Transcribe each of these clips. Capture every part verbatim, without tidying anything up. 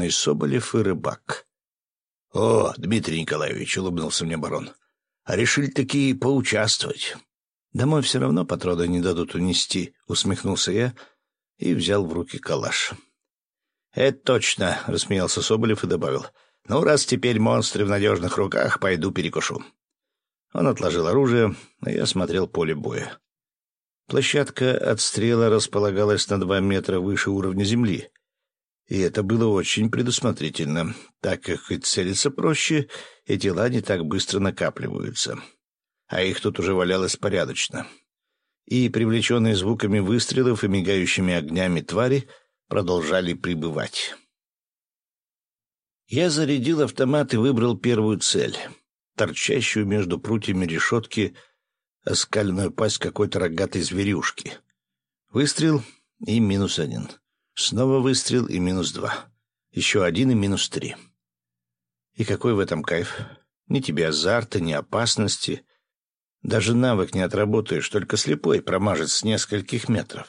мной Соболев и Рыбак. — О, Дмитрий Николаевич, — улыбнулся мне барон, — а решили такие поучаствовать. — Домой все равно патроны не дадут унести, — усмехнулся я и взял в руки калаш. — Это точно, — рассмеялся Соболев и добавил. — Ну, раз теперь монстры в надежных руках, пойду перекушу. Он отложил оружие, а я смотрел поле боя. Площадка отстрела располагалась на два метра выше уровня земли. И это было очень предусмотрительно, так как и целиться проще, и тела не так быстро накапливаются. А их тут уже валялось порядочно. И привлеченные звуками выстрелов и мигающими огнями твари продолжали прибывать. Я зарядил автомат и выбрал первую цель, торчащую между прутьями решетки оскаленную пасть какой-то рогатой зверюшки. Выстрел и минус один. Снова выстрел и минус два. Еще один и минус три. И какой в этом кайф? Ни тебе азарта, ни опасности. Даже навык не отработаешь, только слепой промажет с нескольких метров.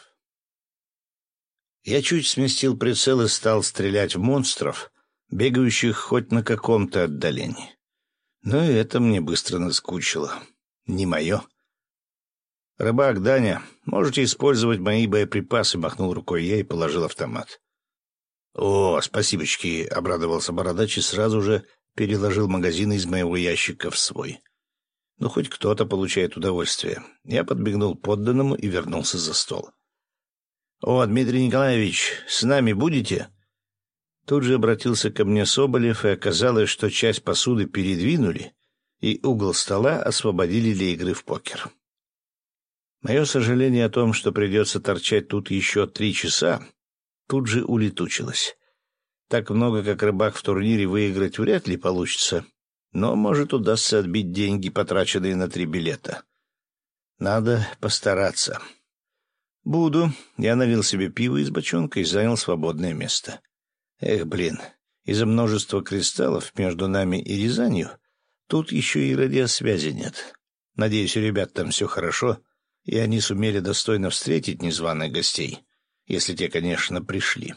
Я чуть сместил прицел и стал стрелять в монстров, бегающих хоть на каком-то отдалении. Но и это мне быстро наскучило. Не мое. «Рыбак, Даня, можете использовать мои боеприпасы», — махнул рукой я и положил автомат. «О, спасибочки», — обрадовался бородач и сразу же переложил магазин из моего ящика в свой. «Ну, хоть кто-то получает удовольствие». Я подбегнул подданному и вернулся за стол. «О, Дмитрий Николаевич, с нами будете?» Тут же обратился ко мне Соболев, и оказалось, что часть посуды передвинули, и угол стола освободили для игры в покер. Мое сожаление о том, что придется торчать тут еще три часа, тут же улетучилось. Так много, как Рыбак в турнире, выиграть вряд ли получится, но, может, удастся отбить деньги, потраченные на три билета. Надо постараться. Буду. Я налил себе пиво из бочонка и занял свободное место. Эх, блин, из-за множества кристаллов между нами и Рязанью тут еще и радиосвязи нет. Надеюсь, у ребят там все хорошо, и они сумели достойно встретить незваных гостей, если те, конечно, пришли.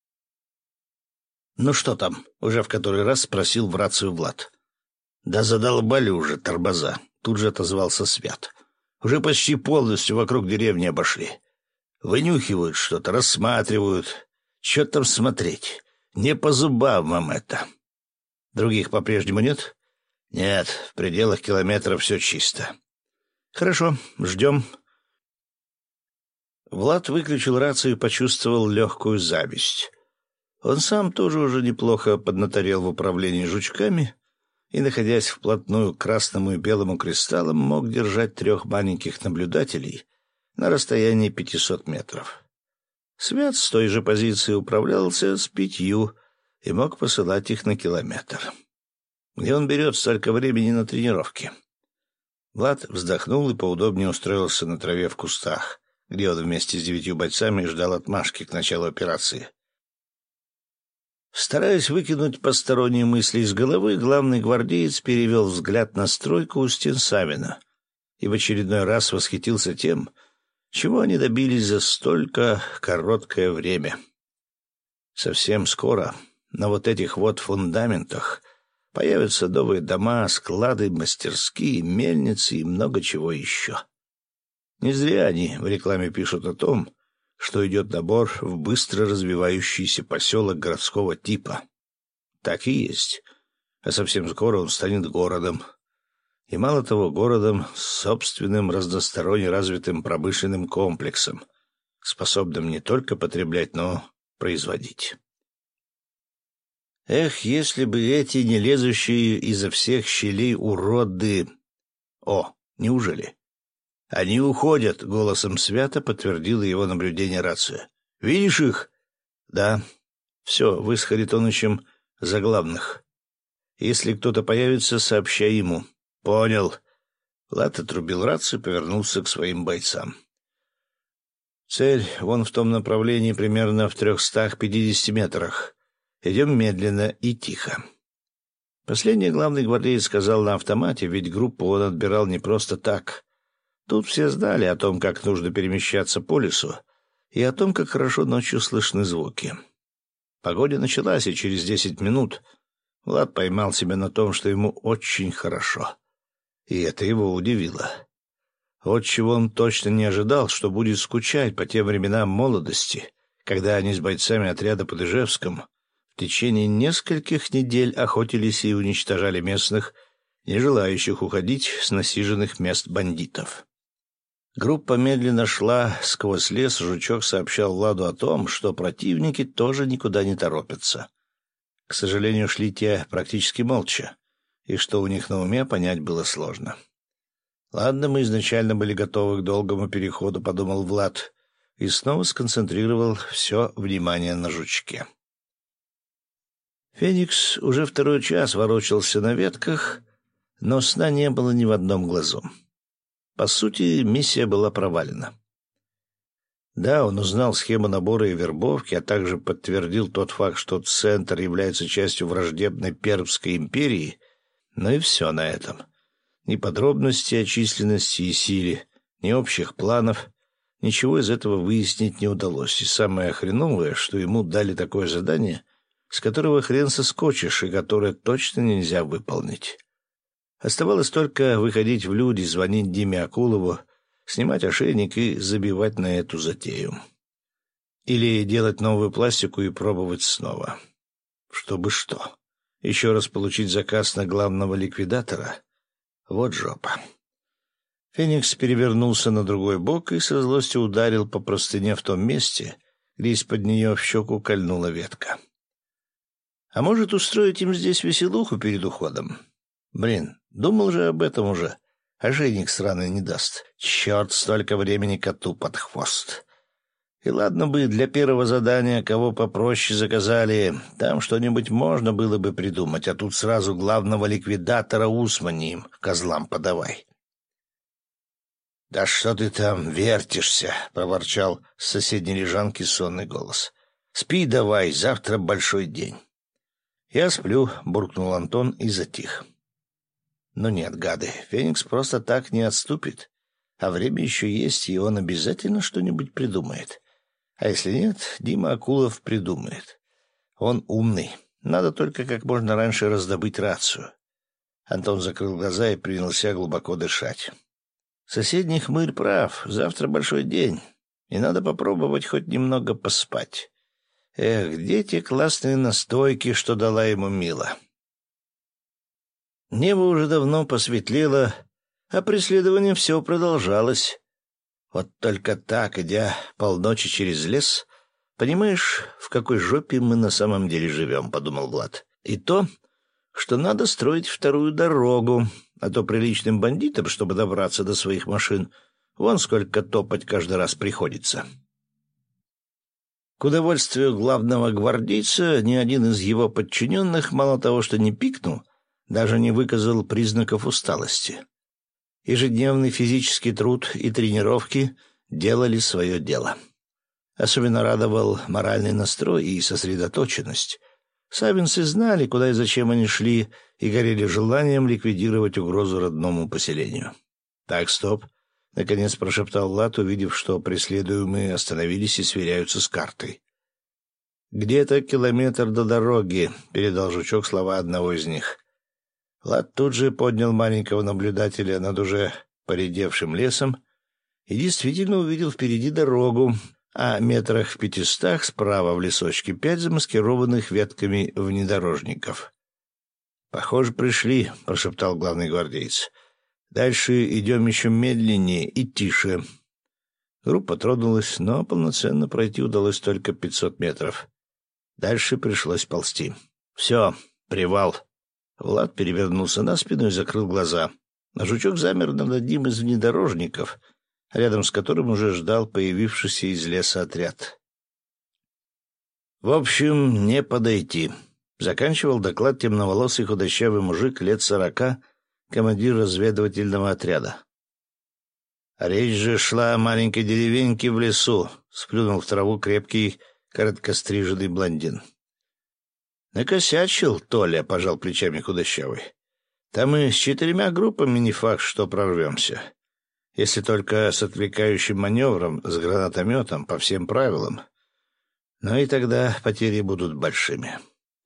«Ну что там?» — уже в который раз спросил в рацию Влад. «Да задолбали уже, торбоза», — тут же отозвался Свят. «Уже почти полностью вокруг деревни обошли. Вынюхивают что-то, рассматривают. Че там смотреть? Не по зубам вам это. Других по-прежнему нет?» «Нет, в пределах километра все чисто». «Хорошо, ждем». Влад выключил рацию и почувствовал легкую зависть. Он сам тоже уже неплохо поднаторел в управлении жучками и, находясь вплотную к красному и белому кристаллам, мог держать трех маленьких наблюдателей на расстоянии пятисот метров. Свят с той же позиции управлялся с пятью и мог посылать их на километр. Где он берет столько времени на тренировки? Влад вздохнул и поудобнее устроился на траве в кустах, где он вместе с девятью бойцами ждал отмашки к началу операции. Стараясь выкинуть посторонние мысли из головы, главный гвардеец перевел взгляд на стройку у стен Савина и в очередной раз восхитился тем, чего они добились за столько короткое время. Совсем скоро на вот этих вот фундаментах появятся новые дома, склады, мастерские, мельницы и много чего еще. Не зря они в рекламе пишут о том, что идет набор в быстро развивающийся поселок городского типа. Так и есть. А совсем скоро он станет городом. И мало того, городом с собственным разносторонне развитым промышленным комплексом, способным не только потреблять, но производить. Эх, если бы эти не лезущие изо всех щелей уроды... О, неужели? «Они уходят», — голосом Свята подтвердила его наблюдение рация. «Видишь их?» «Да». «Все, вы с Харитонычем за главных. Если кто-то появится, сообщай ему». «Понял». Влад отрубил рацию и повернулся к своим бойцам. «Цель вон в том направлении, примерно в трехстах пятидесяти метрах. Идем медленно и тихо». Последний главный гвардеец сказал на автомате, ведь группу он отбирал не просто так. Тут все знали о том, как нужно перемещаться по лесу, и о том, как хорошо ночью слышны звуки. Погода началась, и через десять минут Влад поймал себя на том, что ему очень хорошо. И это его удивило. Вот чего он точно не ожидал, что будет скучать по тем временам молодости, когда они с бойцами отряда под Ижевском в течение нескольких недель охотились и уничтожали местных, не желающих уходить с насиженных мест бандитов. Группа медленно шла сквозь лес, Жучок сообщал Владу о том, что противники тоже никуда не торопятся. К сожалению, шли те практически молча, и что у них на уме, понять было сложно. «Ладно, мы изначально были готовы к долгому переходу», — подумал Влад, и снова сконцентрировал все внимание на Жучке. Феникс уже второй час ворочался на ветках, но сна не было ни в одном глазу. По сути, миссия была провалена. Да, он узнал схему набора и вербовки, а также подтвердил тот факт, что Центр является частью враждебной Пермской империи, но и все на этом. Ни подробностей о численности и силе, ни общих планов, ничего из этого выяснить не удалось. И самое хреновое, что ему дали такое задание, с которого хрен соскочишь и которое точно нельзя выполнить. Оставалось только выходить в люди, звонить Диме Акулову, снимать ошейник и забивать на эту затею. Или делать новую пластику и пробовать снова. Чтобы что? Еще раз получить заказ на главного ликвидатора? Вот жопа. Феникс перевернулся на другой бок и со злостью ударил по простыне в том месте, где из-под нее в щеку кольнула ветка. А может, устроить им здесь веселуху перед уходом? Блин, думал же об этом уже. Ошейник сраный не даст. Черт, столько времени коту под хвост. И ладно бы для первого задания кого попроще заказали, там что-нибудь можно было бы придумать, а тут сразу главного ликвидатора Усмани им, козлам подавай. — Да что ты там вертишься? — проворчал с соседней лежанки сонный голос. — Спи давай, завтра большой день. — Я сплю, — буркнул Антон и затих. Но нет, гады, Феникс просто так не отступит, а время еще есть, и он обязательно что-нибудь придумает. А если нет, Дима Акулов придумает. Он умный, надо только как можно раньше раздобыть рацию. Антон закрыл глаза и принялся глубоко дышать. Соседний хмырь прав, завтра большой день, и надо попробовать хоть немного поспать. Эх, где те классные настойки, что дала ему Мила? Небо уже давно посветлело, а преследование все продолжалось. Вот только так, идя полночи через лес, понимаешь, в какой жопе мы на самом деле живем, — подумал Влад. И то, что надо строить вторую дорогу, а то приличным бандитам, чтобы добраться до своих машин, вон сколько топать каждый раз приходится. К удовольствию главного гвардейца ни один из его подчиненных мало того, что не пикнул, даже не выказал признаков усталости. Ежедневный физический труд и тренировки делали свое дело. Особенно радовал моральный настрой и сосредоточенность. Савинцы знали, куда и зачем они шли, и горели желанием ликвидировать угрозу родному поселению. «Так, стоп», — наконец прошептал Влад, увидев, что преследуемые остановились и сверяются с картой. «Где-то километр до дороги», — передал Жучок слова одного из них. Влад тут же поднял маленького наблюдателя над уже поредевшим лесом и действительно увидел впереди дорогу, а метрах в пятистах справа в лесочке пять замаскированных ветками внедорожников. «Похоже, пришли», — прошептал главный гвардеец. «Дальше идем еще медленнее и тише». Группа тронулась, но полноценно пройти удалось только пятьсот метров. Дальше пришлось ползти. «Все, привал». Влад перевернулся на спину и закрыл глаза. А Жучок замер над одним из внедорожников, рядом с которым уже ждал появившийся из леса отряд. «В общем, не подойти», — заканчивал доклад темноволосый худощавый мужик лет сорока, командир разведывательного отряда. «Речь же шла о маленькой деревеньке в лесу», — сплюнул в траву крепкий, короткостриженный блондин. «Накосячил, Толя», — пожал плечами худощавый. «Там и с четырьмя группами не факт, что прорвемся. Если только с отвлекающим маневром, с гранатометом, по всем правилам. Но и тогда потери будут большими.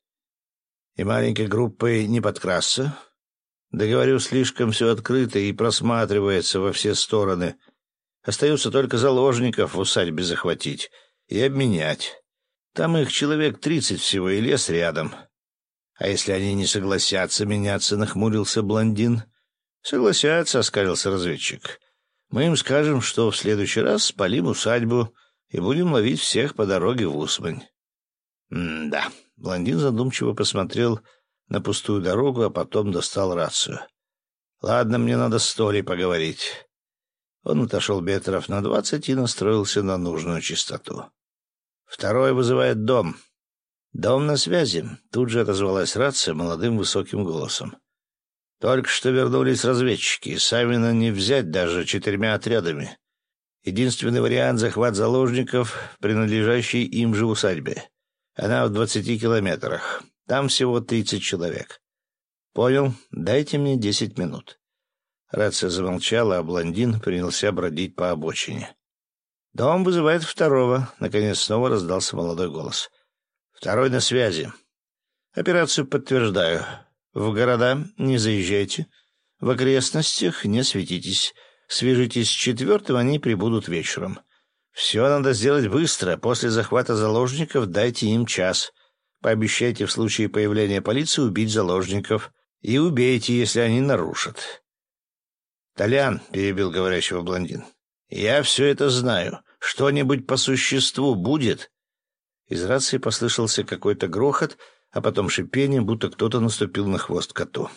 И маленькой группой не подкрасться. Да, говорю, слишком все открыто и просматривается во все стороны. Остается только заложников в усадьбе захватить и обменять. Там их человек тридцать всего, и лес рядом. А если они не согласятся меняться, нахмурился блондин. Согласятся, оскалился разведчик. Мы им скажем, что в следующий раз спалим усадьбу и будем ловить всех по дороге в Усмань. М-да. Блондин задумчиво посмотрел на пустую дорогу, а потом достал рацию. Ладно, мне надо с Толей поговорить. Он отошел метров на двадцать и настроился на нужную частоту. Второй вызывает дом. Дом на связи. Тут же отозвалась рация молодым высоким голосом. Только что вернулись разведчики. Савина не взять даже четырьмя отрядами. Единственный вариант — захват заложников в принадлежащей им же усадьбе. Она в двадцати километрах. Там всего тридцать человек. Понял. Дайте мне десять минут. Рация замолчала, а блондин принялся бродить по обочине. «Дом вызывает второго», — наконец снова раздался молодой голос. «Второй на связи. Операцию подтверждаю. В города не заезжайте. В окрестностях не светитесь. Свяжитесь с четвертым, они прибудут вечером. Все надо сделать быстро. После захвата заложников дайте им час. Пообещайте в случае появления полиции убить заложников. И убейте, если они нарушат». «Толян», — перебил говорящего блондин, — «я все это знаю. Что-нибудь по существу будет?» Из рации послышался какой-то грохот, а потом шипение, будто кто-то наступил на хвост коту.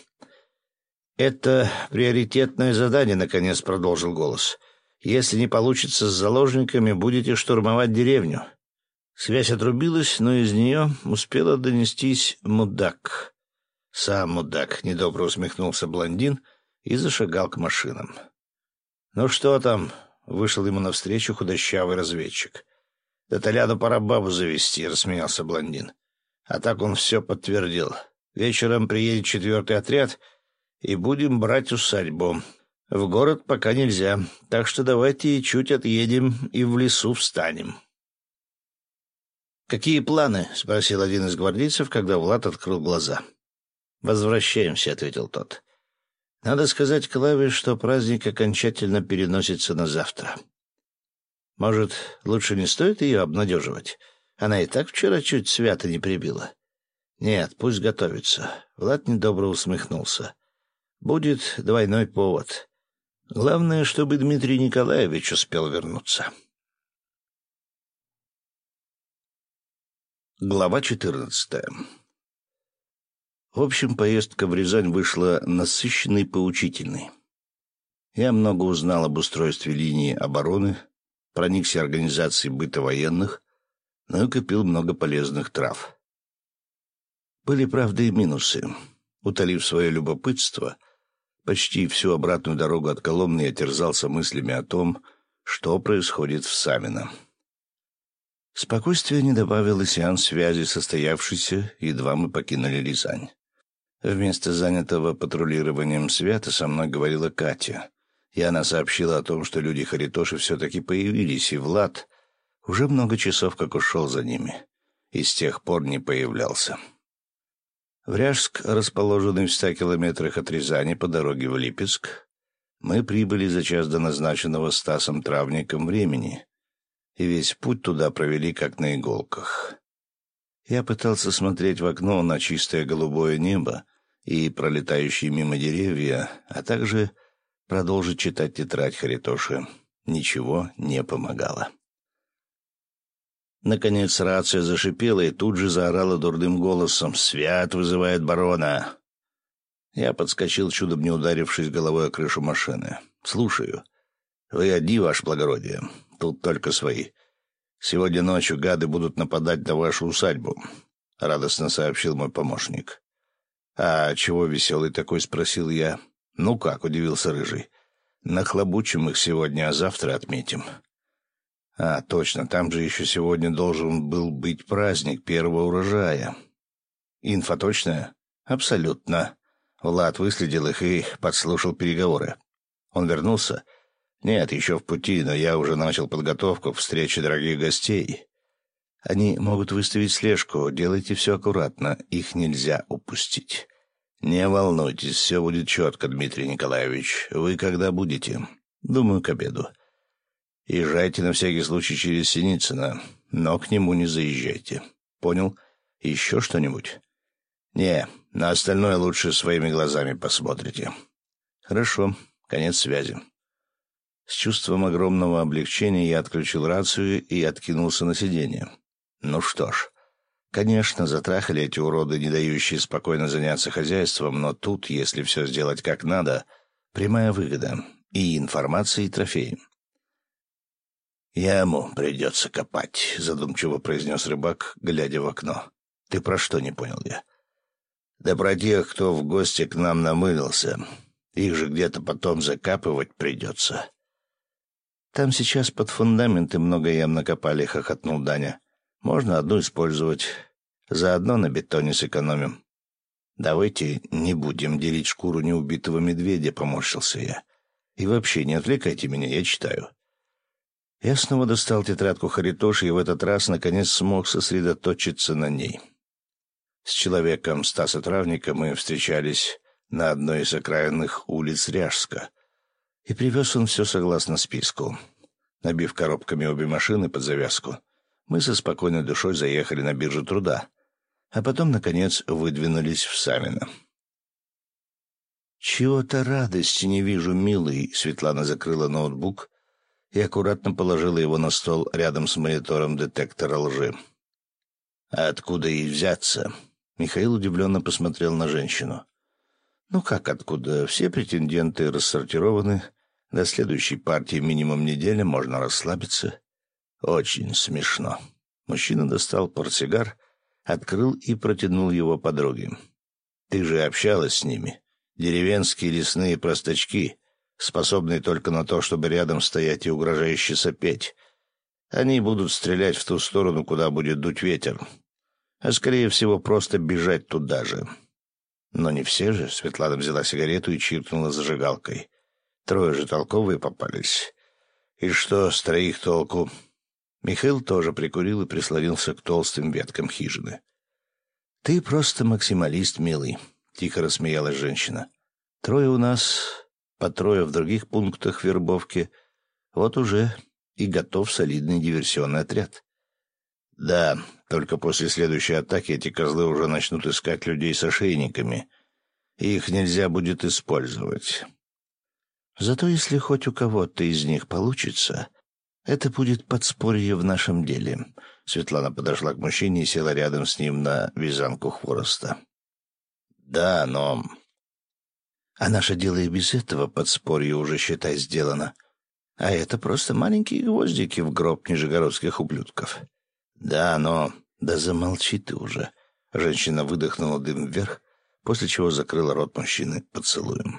«Это приоритетное задание», — наконец продолжил голос. «Если не получится с заложниками, будете штурмовать деревню». Связь отрубилась, но из нее успела донестись мудак. «Сам мудак», — недобро усмехнулся блондин и зашагал к машинам. «Ну что там?» — вышел ему навстречу худощавый разведчик. «Да Толяну пора бабу завести», — рассмеялся блондин. А так он все подтвердил. «Вечером приедет четвертый отряд, и будем брать усадьбу. В город пока нельзя, так что давайте чуть отъедем и в лесу встанем». «Какие планы?» — спросил один из гвардейцев, когда Влад открыл глаза. «Возвращаемся», — ответил тот. «Надо сказать Клаве, что праздник окончательно переносится на завтра. Может, лучше не стоит ее обнадеживать? Она и так вчера чуть свято не прибила». «Нет, пусть готовится». Влад недобро усмехнулся. «Будет двойной повод. Главное, чтобы Дмитрий Николаевич успел вернуться». Глава четырнадцатая. В общем, поездка в Рязань вышла насыщенной и поучительной. Я много узнал об устройстве линии обороны, проникся организацией быта военных, но и купил много полезных трав. Были, правда, и минусы. Утолив свое любопытство, почти всю обратную дорогу от Коломны я терзался мыслями о том, что происходит в Самино. Спокойствия не добавил и сеанс связи, состоявшийся, едва мы покинули Рязань. Вместо занятого патрулированием свята со мной говорила Катя, и она сообщила о том, что люди Харитоши все-таки появились, и Влад уже много часов как ушел за ними, и с тех пор не появлялся. В Ряжск, расположенный в ста километрах от Рязани по дороге в Липецк, мы прибыли за час до назначенного Стасом Травником времени, и весь путь туда провели как на иголках. Я пытался смотреть в окно на чистое голубое небо и пролетающие мимо деревья, а также продолжить читать тетрадь Харитоши. Ничего не помогало. Наконец рация зашипела и тут же заорала дурным голосом: «Свят вызывает барона!» Я подскочил, чудом не ударившись головой о крышу машины. «Слушаю. Вы одни, ваше благородие? Тут только свои. Сегодня ночью гады будут нападать на вашу усадьбу», — радостно сообщил мой помощник. «А чего веселый такой?» — спросил я. «Ну как?» — удивился Рыжий. «Нахлобучим их сегодня, а завтра отметим». «А, точно, там же еще сегодня должен был быть праздник первого урожая». «Инфа точная?» «Абсолютно». Влад выследил их и подслушал переговоры. «Он вернулся?» «Нет, еще в пути, но я уже начал подготовку к встрече дорогих гостей». Они могут выставить слежку. Делайте все аккуратно. Их нельзя упустить. Не волнуйтесь, все будет четко, Дмитрий Николаевич. Вы когда будете? Думаю, к обеду. Езжайте на всякий случай через Синицына, но к нему не заезжайте. Понял? Еще что-нибудь? Не, на остальное лучше своими глазами посмотрите. Хорошо, конец связи. С чувством огромного облегчения я отключил рацию и откинулся на сиденье. Ну что ж, конечно, затрахали эти уроды, не дающие спокойно заняться хозяйством, но тут, если все сделать как надо, прямая выгода и информация, и трофеи. «Яму придется копать», — задумчиво произнес рыбак, глядя в окно. «Ты про что, не понял я?» «Да про тех, кто в гости к нам намылился. Их же где-то потом закапывать придется». «Там сейчас под фундаменты много ям накопали», — хохотнул Даня. «Можно одну использовать. Заодно на бетоне сэкономим». «Давайте не будем делить шкуру неубитого медведя», — поморщился я. «И вообще не отвлекайте меня, я читаю». Я снова достал тетрадку Харитоши и в этот раз, наконец, смог сосредоточиться на ней. С человеком Стаса Травника мы встречались на одной из окраинных улиц Ряжска. И привез он все согласно списку. Набив коробками обе машины под завязку, мы со спокойной душой заехали на биржу труда, а потом, наконец, выдвинулись в Самино. «Чего-то радости не вижу, милый», — Светлана закрыла ноутбук и аккуратно положила его на стол рядом с монитором детектора лжи. «А откуда ей взяться?» Михаил удивленно посмотрел на женщину. «Ну как откуда? Все претенденты рассортированы. До следующей партии минимум неделя, можно расслабиться». «Очень смешно». Мужчина достал портсигар, открыл и протянул его подруге. «Ты же общалась с ними. Деревенские лесные простачки, способные только на то, чтобы рядом стоять и угрожающе сопеть. Они будут стрелять в ту сторону, куда будет дуть ветер, а, скорее всего, просто бежать туда же. Но не все же». Светлана взяла сигарету и чиркнула зажигалкой. «Трое же толковые попались. И что с троих толку?» Михаил тоже прикурил и прислонился к толстым веткам хижины. «Ты просто максималист, милый», — тихо рассмеялась женщина. «Трое у нас, по трое в других пунктах вербовки. Вот уже и готов солидный диверсионный отряд». «Да, только после следующей атаки эти козлы уже начнут искать людей с ошейниками. Их нельзя будет использовать. Зато если хоть у кого-то из них получится, это будет подспорье в нашем деле». Светлана подошла к мужчине и села рядом с ним на вязанку хвороста. «Да, но...» «А наше дело и без этого подспорья уже, считай, сделано. А это просто маленькие гвоздики в гроб нижегородских ублюдков». «Да, но...» «Да замолчи ты уже». Женщина выдохнула дым вверх, после чего закрыла рот мужчины поцелуем.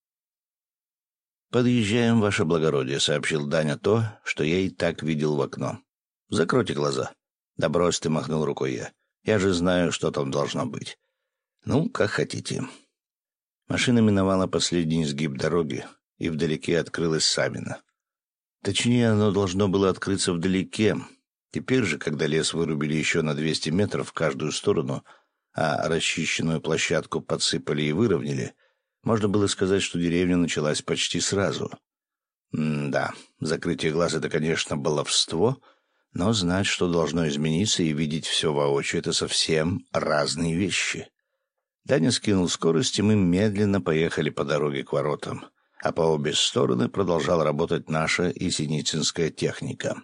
«Подъезжаем, ваше благородие», — сообщил Даня то, что я и так видел в окно. «Закройте глаза». «Да брось ты», — махнул рукой я. «Я же знаю, что там должно быть». «Ну, как хотите». Машина миновала последний изгиб дороги, и вдалеке открылось Самино. Точнее, оно должно было открыться вдалеке. Теперь же, когда лес вырубили еще на двести метров в каждую сторону, а расчищенную площадку подсыпали и выровняли, можно было сказать, что деревня началась почти сразу. М-да, закрытие глаз — это, конечно, баловство, но знать, что должно измениться, и видеть все воочию — это совсем разные вещи. Даня скинул скорость, и мы медленно поехали по дороге к воротам, а по обе стороны продолжала работать наша и синицынская техника.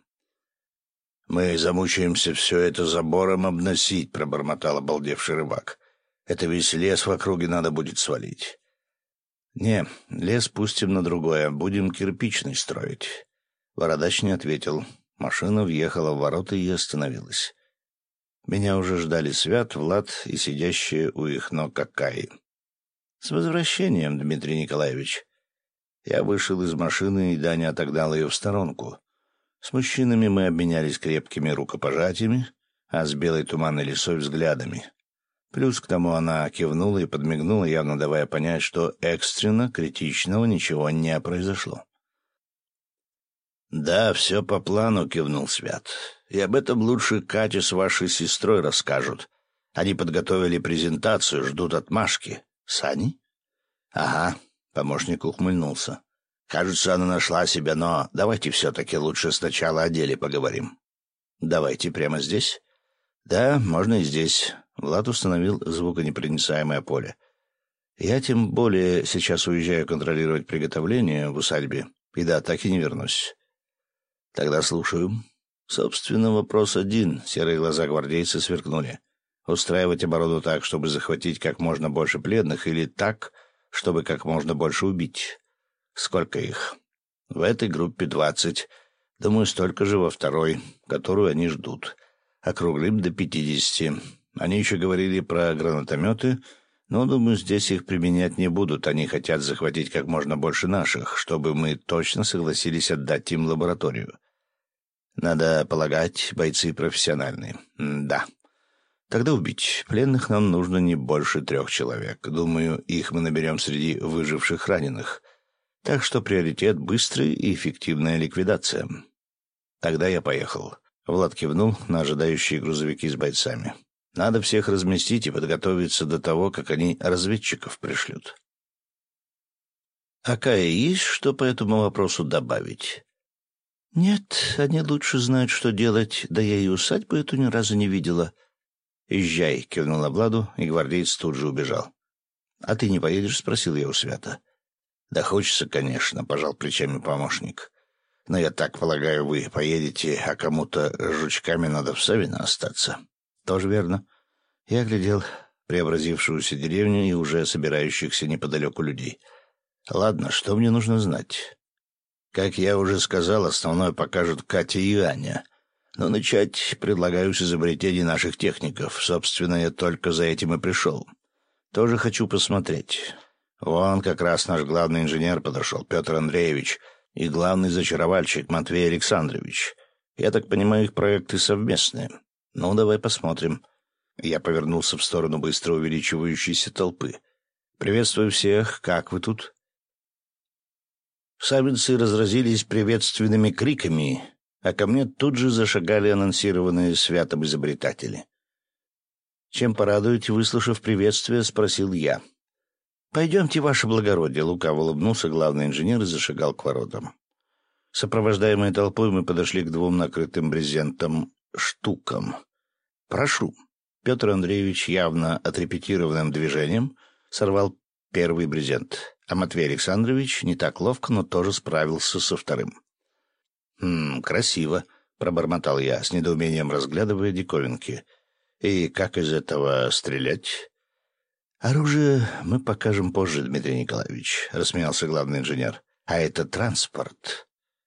«Мы замучаемся все это забором обносить», — пробормотал обалдевший рыбак. «Это весь лес в округе надо будет свалить». «Не, лес пустим на другое, будем кирпичный строить». Бородач не ответил. Машина въехала в ворота и остановилась. Меня уже ждали Свят, Влад и сидящие у их ног Акаи. «С возвращением, Дмитрий Николаевич». Я вышел из машины, и Даня отогнал ее в сторонку. С мужчинами мы обменялись крепкими рукопожатиями, а с белой туманной лисой взглядами. Плюс к тому она кивнула и подмигнула, явно давая понять, что экстренно критичного ничего не произошло. «Да, все по плану», — кивнул Свят. «И об этом лучше Катя с вашей сестрой расскажут. Они подготовили презентацию, ждут отмашки». «Сани?» «Ага», — помощник ухмыльнулся. «Кажется, она нашла себя, но давайте все-таки лучше сначала о деле поговорим». «Давайте прямо здесь?» «Да, можно и здесь». Влад установил звуконепроницаемое поле. «Я тем более сейчас уезжаю контролировать приготовление в усадьбе, и до атаки не вернусь». «Тогда слушаю». Собственно, вопрос один. Серые глаза гвардейца сверкнули. Устраивать оборону так, чтобы захватить как можно больше пленных, или так, чтобы как можно больше убить? Сколько их? В этой группе двадцать. Думаю, столько же во второй, которую они ждут. Округлим до пятидесяти. Они еще говорили про гранатометы, но, думаю, здесь их применять не будут. Они хотят захватить как можно больше наших, чтобы мы точно согласились отдать им лабораторию. Надо полагать, бойцы профессиональные. М да. Тогда убить пленных нам нужно не больше трех человек. Думаю, их мы наберем среди выживших раненых. Так что приоритет — быстрая и эффективная ликвидация. Тогда я поехал. Влад кивнул на ожидающие грузовики с бойцами. Надо всех разместить и подготовиться до того, как они разведчиков пришлют. А Кая есть что по этому вопросу добавить? Нет, они лучше знают, что делать, да я и усадьбу эту ни разу не видела. «Езжай», — кивнула Владу, и гвардеец тут же убежал. «А ты не поедешь?» — спросил я у Свята. «Да хочется, конечно», — пожал плечами помощник. «Но я так полагаю, вы поедете, а кому-то с жучками надо в Савино остаться». «Тоже верно». Я глядел преобразившуюся деревню и уже собирающихся неподалеку людей. «Ладно, что мне нужно знать?» «Как я уже сказал, основное покажут Катя и Аня. Но начать предлагаю с изобретений наших техников. Собственно, я только за этим и пришел. Тоже хочу посмотреть. Вон как раз наш главный инженер подошел, Петр Андреевич, и главный зачаровальщик Матвей Александрович. Я так понимаю, их проекты совместные. Ну, давай посмотрим». Я повернулся в сторону быстро увеличивающейся толпы. «Приветствую всех. Как вы тут?» Савинцы разразились приветственными криками, а ко мне тут же зашагали анонсированные Святом изобретатели. «Чем порадуете?» — выслушав приветствие, спросил я. «Пойдемте, ваше благородие», — лукаво улыбнулся главный инженер и зашагал к воротам. Сопровождаемые толпой мы подошли к двум накрытым брезентом штукам. «Прошу». Петр Андреевич явно отрепетированным движением сорвал первый брезент, а Матвей Александрович не так ловко, но тоже справился со вторым. «Хм, красиво», — пробормотал я, с недоумением разглядывая диковинки. «И как из этого стрелять?» «Оружие мы покажем позже, Дмитрий Николаевич», — рассмеялся главный инженер. «А это транспорт».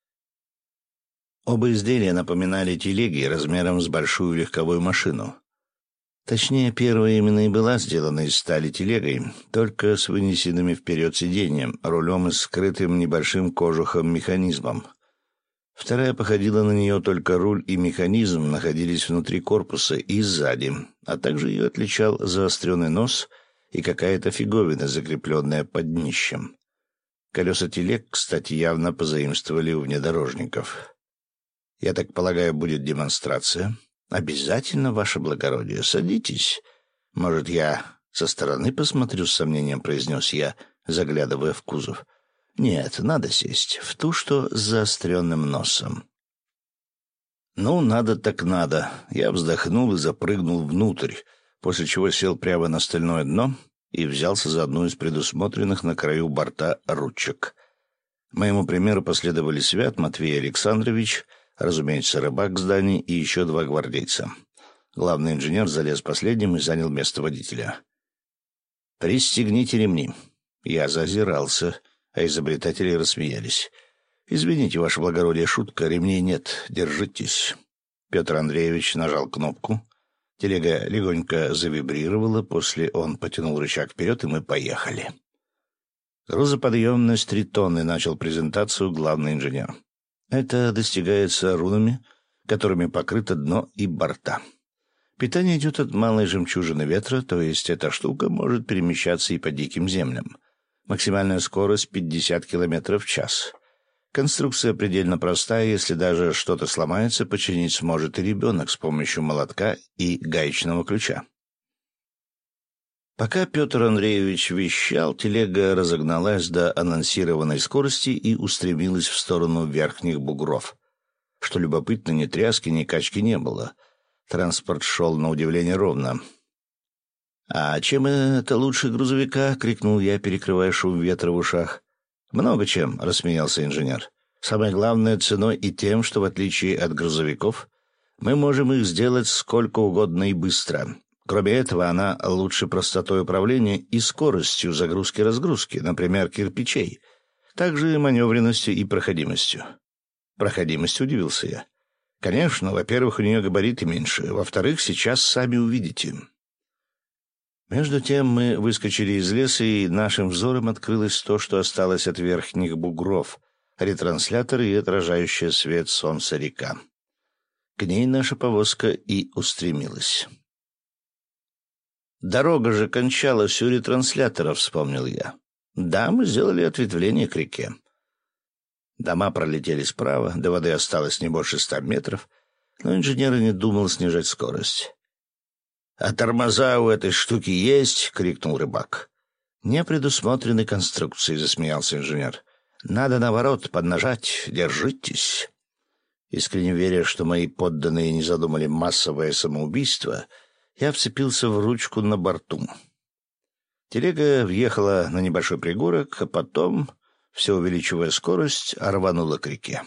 Оба изделия напоминали телеги размером с большую легковую машину. Точнее, первая именно и была сделана из стали телегой, только с вынесенными вперед сиденьем, рулем и скрытым небольшим кожухом-механизмом. Вторая походила на нее, только руль и механизм находились внутри корпуса и сзади, а также ее отличал заостренный нос и какая-то фиговина, закрепленная под днищем. Колеса телег, кстати, явно позаимствовали у внедорожников. «Я так полагаю, будет демонстрация?» «Обязательно, ваше благородие. Садитесь. Может, я со стороны посмотрю?» — с сомнением произнес я, заглядывая в кузов. «Нет, надо сесть. В ту, что с заостренным носом». «Ну, надо так надо». Я вздохнул и запрыгнул внутрь, после чего сел прямо на стальное дно и взялся за одну из предусмотренных на краю борта ручек. Моему примеру последовали Свят, Матвей Александрович, разумеется, рыбак зданий и еще два гвардейца. Главный инженер залез последним и занял место водителя. «Пристегните ремни». Я зазирался, а изобретатели рассмеялись. «Извините, ваше благородие, шутка, ремней нет, держитесь». Петр Андреевич нажал кнопку. Телега легонько завибрировала, после он потянул рычаг вперед, и мы поехали. «Грузоподъемность три тонны», — начал презентацию главный инженер. Это достигается рунами, которыми покрыто дно и борта. Питание идет от малой жемчужины ветра, то есть эта штука может перемещаться и по диким землям. Максимальная скорость пятьдесят километров в час. Конструкция предельно простая, если даже что-то сломается, починить сможет и ребенок с помощью молотка и гаечного ключа. Пока Петр Андреевич вещал, телега разогналась до анонсированной скорости и устремилась в сторону верхних бугров. Что любопытно, ни тряски, ни качки не было. Транспорт шел на удивление ровно. «А чем это лучше грузовика?» — крикнул я, перекрывая шум ветра в ушах. «Много чем», — рассмеялся инженер. «Самое главное — ценой и тем, что, в отличие от грузовиков, мы можем их сделать сколько угодно и быстро. Кроме этого, она лучше простотой управления и скоростью загрузки-разгрузки, например, кирпичей, также и маневренностью и проходимостью». «Проходимостью?» — удивился я. «Конечно, во-первых, у нее габариты меньше, во-вторых, сейчас сами увидите». Между тем мы выскочили из леса, и нашим взором открылось то, что осталось от верхних бугров — ретрансляторы и отражающая свет солнца река. К ней наша повозка и устремилась. «Дорога же кончалась у ретранслятора», — вспомнил я. «Да, мы сделали ответвление к реке». Дома пролетели справа, до воды осталось не больше ста метров, но инженер и не думал снижать скорость. «А тормоза у этой штуки есть?» — крикнул рыбак. «Не предусмотрены конструкции», — засмеялся инженер. «Надо, наоборот, поднажать. Держитесь». Искренне веря, что мои подданные не задумали массовое самоубийство, я вцепился в ручку на борту. Телега въехала на небольшой пригорок, а потом, все увеличивая скорость, рванула к реке.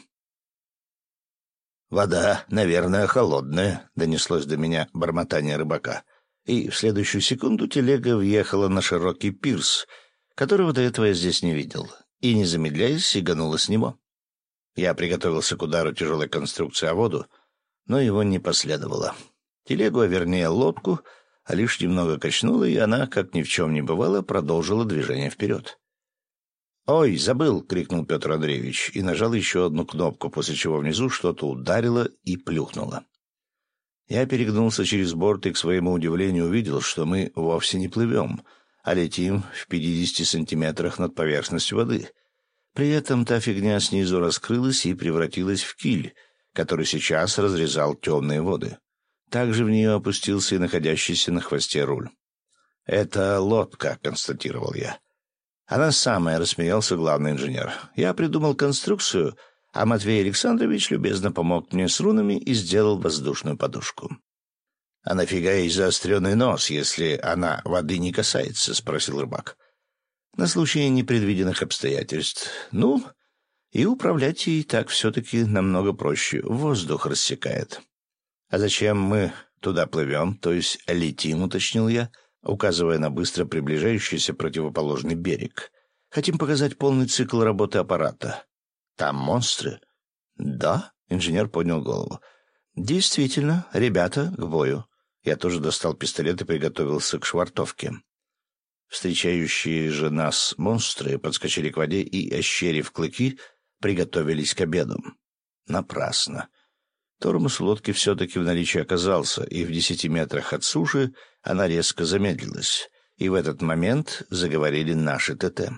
«Вода, наверное, холодная», — донеслось до меня бормотание рыбака. И в следующую секунду телега въехала на широкий пирс, которого до этого я здесь не видел, и, не замедляясь, сиганула с него. Я приготовился к удару тяжелой конструкции о воду, но его не последовало. Телегу, а вернее лодку, а лишь немного качнула, и она, как ни в чем не бывало, продолжила движение вперед. «Ой, забыл!» — крикнул Петр Андреевич и нажал еще одну кнопку, после чего внизу что-то ударило и плюхнуло. Я перегнулся через борт и, к своему удивлению, увидел, что мы вовсе не плывем, а летим в пятидесяти сантиметрах над поверхностью воды. При этом та фигня снизу раскрылась и превратилась в киль, который сейчас разрезал темные воды. Также в нее опустился и находящийся на хвосте руль. «Это лодка», — констатировал я. «Она самая», — рассмеялся главный инженер. «Я придумал конструкцию, а Матвей Александрович любезно помог мне с рунами и сделал воздушную подушку». «А нафига ей заостренный нос, если она воды не касается?» — спросил рыбак. «На случай непредвиденных обстоятельств. Ну, и управлять ей так все-таки намного проще. Воздух рассекает». «А зачем мы туда плывем, то есть летим?» — уточнил я, указывая на быстро приближающийся противоположный берег. «Хотим показать полный цикл работы аппарата». «Там монстры?» «Да», — инженер поднял голову. «Действительно, ребята, к бою». Я тоже достал пистолет и приготовился к швартовке. Встречающие же нас монстры подскочили к воде и, ощерив клыки, приготовились к обеду. Напрасно. Тормоз лодки все-таки в наличии оказался, и в десяти метрах от суши она резко замедлилась, и в этот момент заговорили наши ТТ.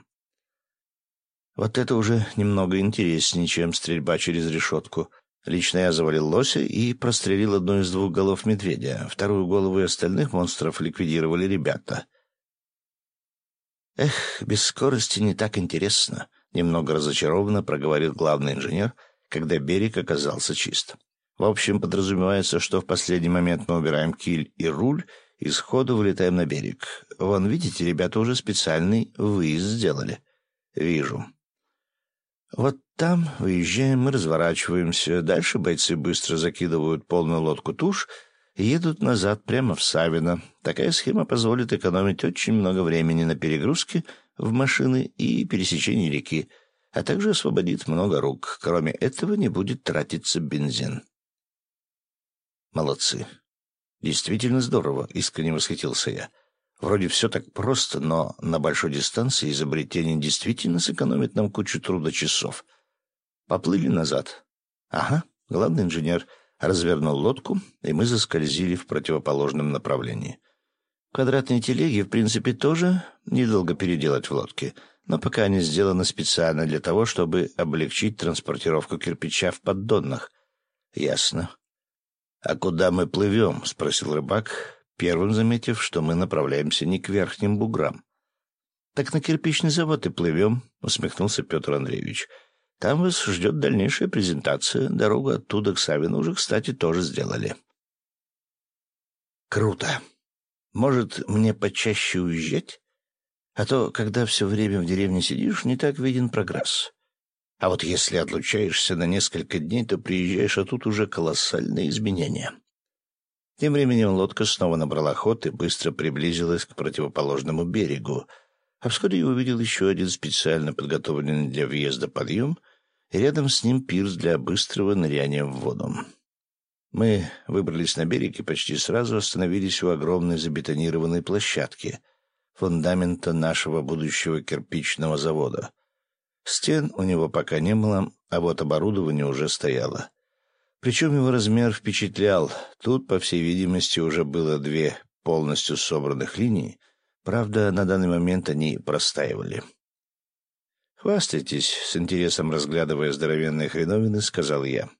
Вот это уже немного интереснее, чем стрельба через решетку. Лично я завалил лося и прострелил одну из двух голов медведя, вторую голову и остальных монстров ликвидировали ребята. «Эх, без скорости не так интересно», — немного разочарованно проговорил главный инженер, когда берег оказался чист. В общем, подразумевается, что в последний момент мы убираем киль и руль и сходу вылетаем на берег. Вон, видите, ребята уже специальный выезд сделали. Вижу. Вот там выезжаем и разворачиваемся. Дальше бойцы быстро закидывают полную лодку туш и едут назад прямо в Савино. Такая схема позволит экономить очень много времени на перегрузке в машины и пересечении реки, а также освободит много рук. Кроме этого, не будет тратиться бензин. Молодцы. Действительно здорово, искренне восхитился я. Вроде все так просто, но на большой дистанции изобретение действительно сэкономит нам кучу труда часов. Поплыли назад. Ага, главный инженер развернул лодку, и мы заскользили в противоположном направлении. Квадратные телеги, в принципе, тоже недолго переделать в лодке. но пока они сделаны специально для того, чтобы облегчить транспортировку кирпича в поддонах. Ясно. А куда мы плывем? — спросил рыбак, первым заметив, что мы направляемся не к верхним буграм. Так на кирпичный завод и плывем, — усмехнулся Петр Андреевич. Там вас ждет дальнейшая презентация. Дорогу оттуда к Савину уже, кстати, тоже сделали. Круто. Может, мне почаще уезжать? А то, когда все время в деревне сидишь, не так виден прогресс. А вот если отлучаешься на несколько дней, то приезжаешь, а тут уже колоссальные изменения. Тем временем лодка снова набрала ход и быстро приблизилась к противоположному берегу, а вскоре я увидел еще один специально подготовленный для въезда подъем, и рядом с ним пирс для быстрого ныряния в воду. Мы выбрались на берег и почти сразу остановились у огромной забетонированной площадки, фундамента нашего будущего кирпичного завода. Стен у него пока не было, а вот оборудование уже стояло. Причем его размер впечатлял. Тут, по всей видимости, уже было две полностью собранных линии, правда, на данный момент они простаивали. «Хвастайтесь», — с интересом разглядывая здоровенные хреновины, сказал я.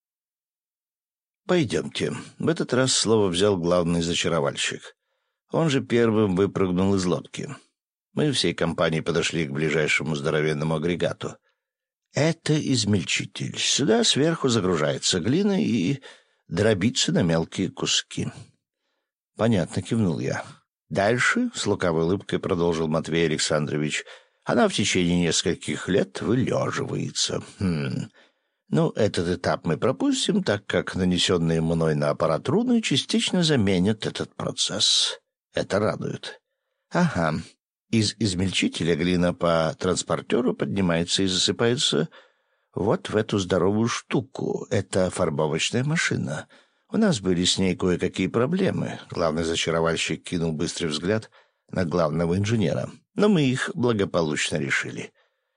«Пойдемте». В этот раз слово взял главный зачаровальщик. Он же первым выпрыгнул из лодки. Мы всей компанией подошли к ближайшему здоровенному агрегату. Это измельчитель. Сюда сверху загружается глина и дробится на мелкие куски. «Понятно», — кивнул я. «Дальше», — с лукавой улыбкой продолжил Матвей Александрович, — «она в течение нескольких лет вылеживается. Хм. Ну, этот этап мы пропустим, так как нанесенные мной на аппарат руны частично заменят этот процесс. Это радует. Ага. Из измельчителя глина по транспортеру поднимается и засыпается вот в эту здоровую штуку. Это фарбовочная машина. У нас были с ней кое-какие проблемы». Главный зачаровальщик кинул быстрый взгляд на главного инженера. «Но мы их благополучно решили.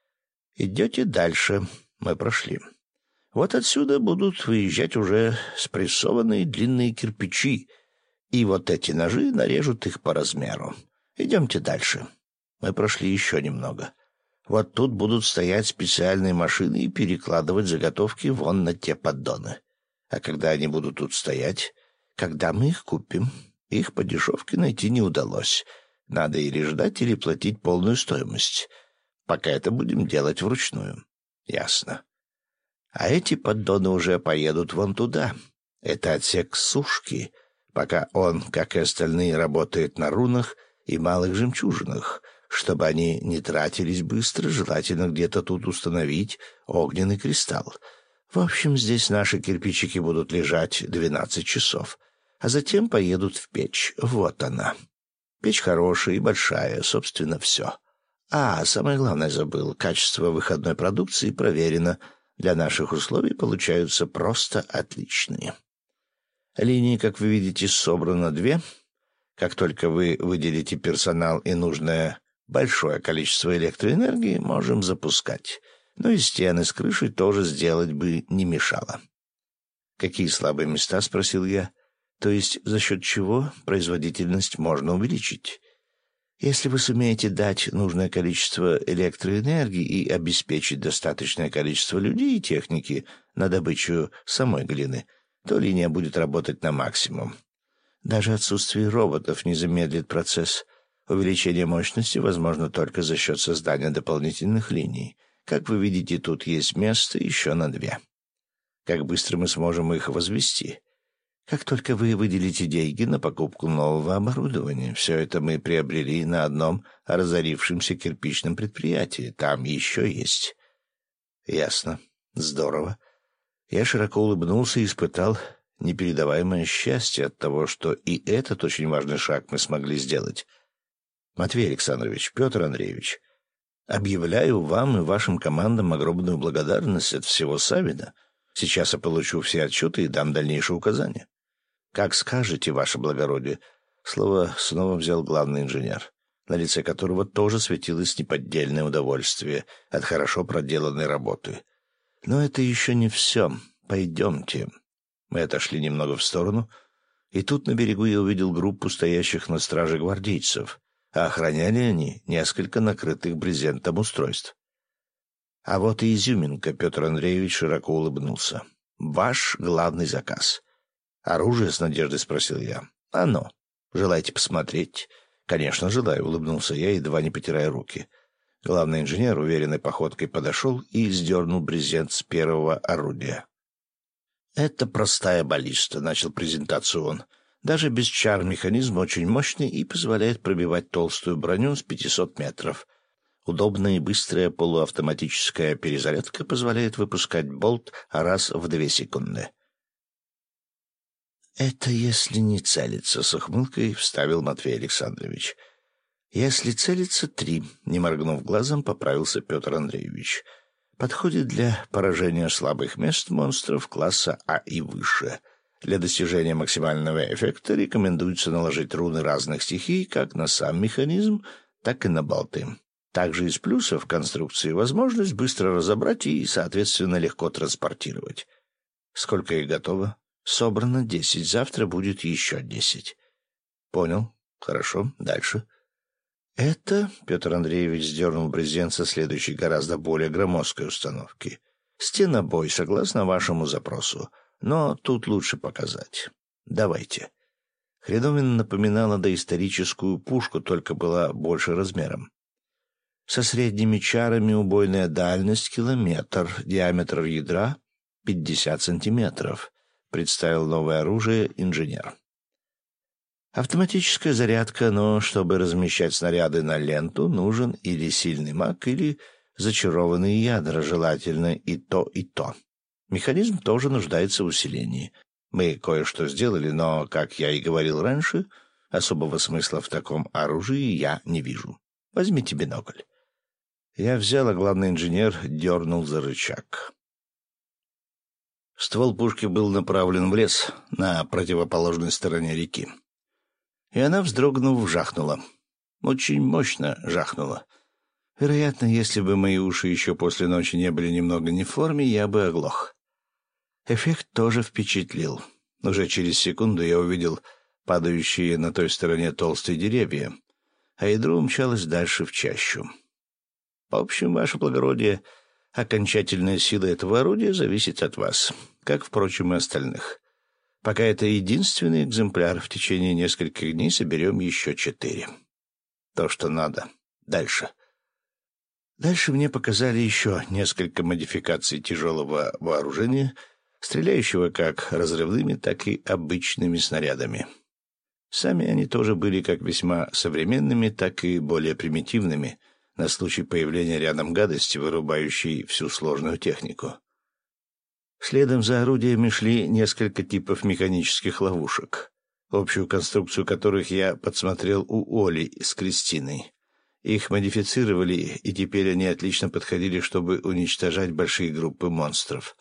Идете дальше». Мы прошли. Вот отсюда будут выезжать уже спрессованные длинные кирпичи, и вот эти ножи нарежут их по размеру. Идемте дальше. Мы прошли еще немного. Вот тут будут стоять специальные машины и перекладывать заготовки вон на те поддоны. А когда они будут тут стоять? Когда мы их купим? Их по дешевке найти не удалось. Надо или ждать, или платить полную стоимость. Пока это будем делать вручную. Ясно. А эти поддоны уже поедут вон туда. Это отсек сушки, пока он, как и остальные, работает на рунах и малых жемчужинах. Чтобы они не тратились быстро, желательно где-то тут установить огненный кристалл. В общем, здесь наши кирпичики будут лежать двенадцать часов, а затем поедут в печь. Вот она. Печь хорошая и большая, собственно, все. А, самое главное забыл. Качество выходной продукции проверено. Для наших условий получаются просто отличные. Линии, как вы видите, собрано две. Как только вы выделите персонал и нужное большое количество электроэнергии, можем запускать. Ну и стены с крышей тоже сделать бы не мешало. «Какие слабые места?» — спросил я. «То есть за счет чего производительность можно увеличить?» «Если вы сумеете дать нужное количество электроэнергии и обеспечить достаточное количество людей и техники на добычу самой глины, то линия будет работать на максимум. Даже отсутствие роботов не замедлит процесс. Увеличение мощности возможно только за счет создания дополнительных линий. Как вы видите, тут есть место еще на две. Как быстро мы сможем их возвести? Как только вы выделите деньги на покупку нового оборудования. Все это мы приобрели на одном разорившемся кирпичном предприятии. Там еще есть». «Ясно. Здорово». Я широко улыбнулся и испытал непередаваемое счастье от того, что и этот очень важный шаг мы смогли сделать. «Матвей Александрович, Петр Андреевич, объявляю вам и вашим командам огромную благодарность от всего Савина. Сейчас я получу все отчеты и дам дальнейшие указания». «Как скажете, ваше благородие», — слово снова взял главный инженер, на лице которого тоже светилось неподдельное удовольствие от хорошо проделанной работы. «Но это еще не все. Пойдемте». Мы отошли немного в сторону, и тут на берегу я увидел группу стоящих на страже гвардейцев. а охраняли они несколько накрытых брезентом устройств. А вот и изюминка, Петр Андреевич широко улыбнулся. Ваш главный заказ. Оружие, с надеждой спросил я. Оно. Желаете посмотреть? Конечно, желаю, улыбнулся я, едва не потирая руки. Главный инженер уверенной походкой подошел и сдернул брезент с первого орудия. «Это простая баллиста», — начал презентацию он. «Даже без чар механизм очень мощный и позволяет пробивать толстую броню с пятисот метров. Удобная и быстрая полуавтоматическая перезарядка позволяет выпускать болт раз в две секунды». «Это если не целиться», — с ухмылкой вставил Матвей Александрович. «Если целиться, три», — не моргнув глазом, поправился Петр Андреевич. «Подходит для поражения слабых мест монстров класса А и выше. Для достижения максимального эффекта рекомендуется наложить руны разных стихий как на сам механизм, так и на болты. Также из плюсов конструкции возможность быстро разобрать и, соответственно, легко транспортировать. Сколько их готово? Собрано десять, завтра будет еще десять». «Понял. Хорошо. Дальше». «Это...» — Петр Андреевич сдернул брезент со следующей, гораздо более громоздкой установки. «Стенобой, согласно вашему запросу. Но тут лучше показать. Давайте». Хреновина напоминала доисторическую пушку, только была больше размером. Со средними чарами убойная дальность — километр, диаметр ядра — пятьдесят сантиметров, представил новое оружие инженер. Автоматическая зарядка, но чтобы размещать снаряды на ленту, нужен или сильный маг, или зачарованные ядра, желательно и то, и то. Механизм тоже нуждается в усилении. Мы кое-что сделали, но, как я и говорил раньше, особого смысла в таком оружии я не вижу. Возьмите бинокль. Я взял, а главный инженер дернул за рычаг. Ствол пушки был направлен в лес на противоположной стороне реки. И она, вздрогнув, жахнула. Очень мощно жахнула. Вероятно, если бы мои уши еще после ночи не были немного не в форме, я бы оглох. Эффект тоже впечатлил. Уже через секунду я увидел падающие на той стороне толстые деревья, а ядро умчалось дальше в чащу. В общем, ваше благородие, окончательная сила этого орудия зависит от вас, как, впрочем, и остальных. Пока это единственный экземпляр, в течение нескольких дней соберем еще четыре. То, что надо. Дальше. Дальше мне показали еще несколько модификаций тяжелого вооружения, стреляющего как разрывными, так и обычными снарядами. Сами они тоже были как весьма современными, так и более примитивными, на случай появления рядом гадости, вырубающей всю сложную технику. Следом за орудиями шли несколько типов механических ловушек, общую конструкцию которых я подсмотрел у Оли с Кристиной. Их модифицировали, и теперь они отлично подходили, чтобы уничтожать большие группы монстров.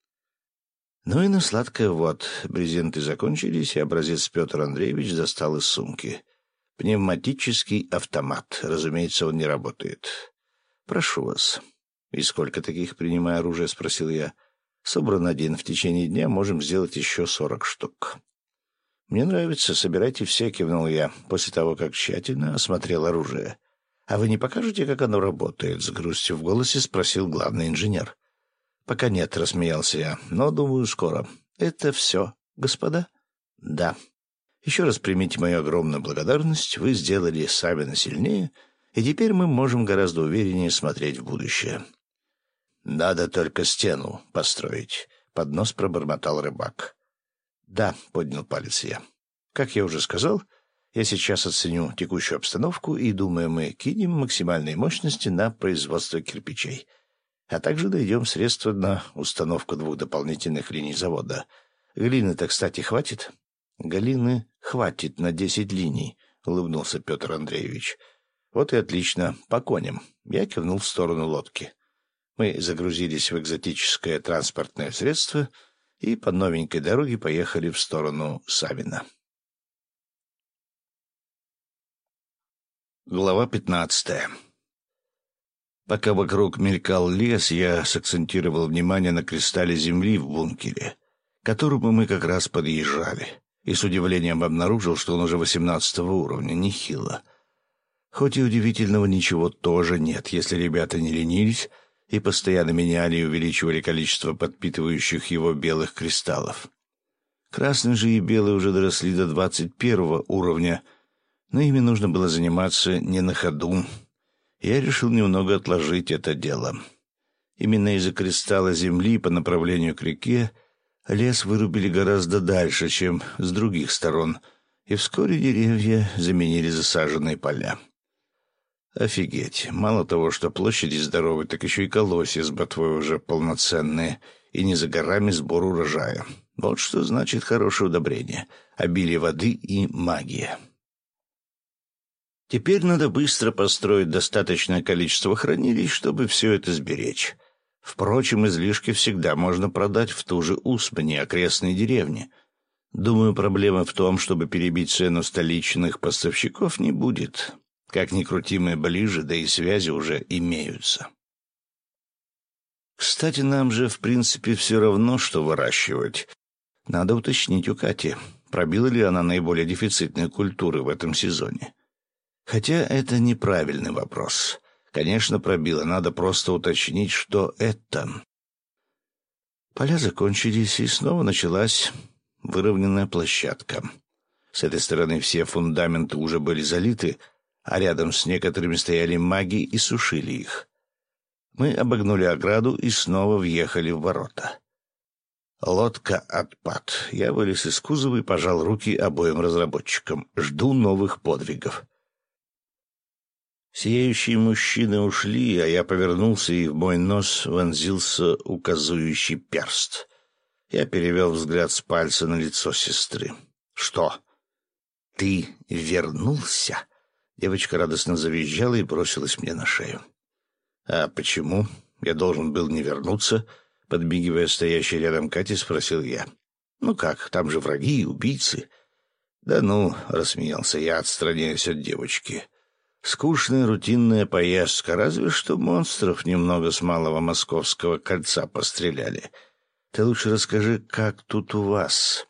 Ну и на сладкое вот. Брезенты закончились, и образец Петр Андреевич достал из сумки. Пневматический автомат. Разумеется, он не работает. «Прошу вас». «И сколько таких, принимая оружие?» — спросил я. «Собран один. В течение дня можем сделать еще сорок штук». «Мне нравится. Собирайте все», — кивнул я, после того, как тщательно осмотрел оружие. «А вы не покажете, как оно работает?» — с грустью в голосе спросил главный инженер. «Пока нет», — рассмеялся я, — «но, думаю, скоро». «Это все, господа?» «Да». «Еще раз примите мою огромную благодарность. Вы сделали Савина сильнее, и теперь мы можем гораздо увереннее смотреть в будущее». «Надо только стену построить», — под нос пробормотал рыбак. «Да», — поднял палец я. «Как я уже сказал, я сейчас оценю текущую обстановку, и, думаю, мы кинем максимальные мощности на производство кирпичей, а также найдем средства на установку двух дополнительных линий завода. Глины-то, кстати, хватит?» «Глины хватит на десять линий», — улыбнулся Петр Андреевич. «Вот и отлично. По коням». Я кивнул в сторону лодки. Мы загрузились в экзотическое транспортное средство и по новенькой дороге поехали в сторону Савина. Глава пятнадцатая. Пока вокруг мелькал лес, я сакцентировал внимание на кристалле земли в бункере, к которому мы как раз подъезжали, и с удивлением обнаружил, что он уже восемнадцатого уровня, нехило. Хоть и удивительного ничего тоже нет, если ребята не ленились и постоянно меняли и увеличивали количество подпитывающих его белых кристаллов. Красные же и белые уже доросли до двадцать первого уровня, но ими нужно было заниматься не на ходу. Я решил немного отложить это дело. Именно из-за кристалла земли по направлению к реке лес вырубили гораздо дальше, чем с других сторон, и вскоре деревья заменили засаженные поля. Офигеть, мало того, что площади здоровы, так еще и колосья с ботвой уже полноценные, и не за горами сбор урожая. Вот что значит хорошее удобрение, обилие воды и магия. Теперь надо быстро построить достаточное количество хранилищ, чтобы все это сберечь. Впрочем, излишки всегда можно продать в ту же Усмани, окрестные деревни. Думаю, проблемы в том, чтобы перебить цену столичных поставщиков, не будет. Как ни крути, мы ближе, да и связи уже имеются. Кстати, нам же, в принципе, все равно, что выращивать. Надо уточнить у Кати, пробила ли она наиболее дефицитные культуры в этом сезоне. Хотя это неправильный вопрос. Конечно, пробила, надо просто уточнить, что это. Поля закончились, и снова началась выровненная площадка. С этой стороны все фундаменты уже были залиты, а рядом с некоторыми стояли маги и сушили их. Мы обогнули ограду и снова въехали в ворота. Лодка «Отпад». Я вылез из кузова и пожал руки обоим разработчикам. Жду новых подвигов. Сияющие мужчины ушли, а я повернулся, и в мой нос вонзился указующий перст. Я перевел взгляд с пальца на лицо сестры. «Что? Ты вернулся?» Девочка радостно завизжала и бросилась мне на шею. «А почему я должен был не вернуться?» Подмигивая стоящей рядом Кате, спросил я. «Ну как, там же враги, убийцы». «Да ну», — рассмеялся я, отстраняясь от девочки. «Скучная рутинная поездка, разве что монстров немного с малого московского кольца постреляли. Ты лучше расскажи, как тут у вас?»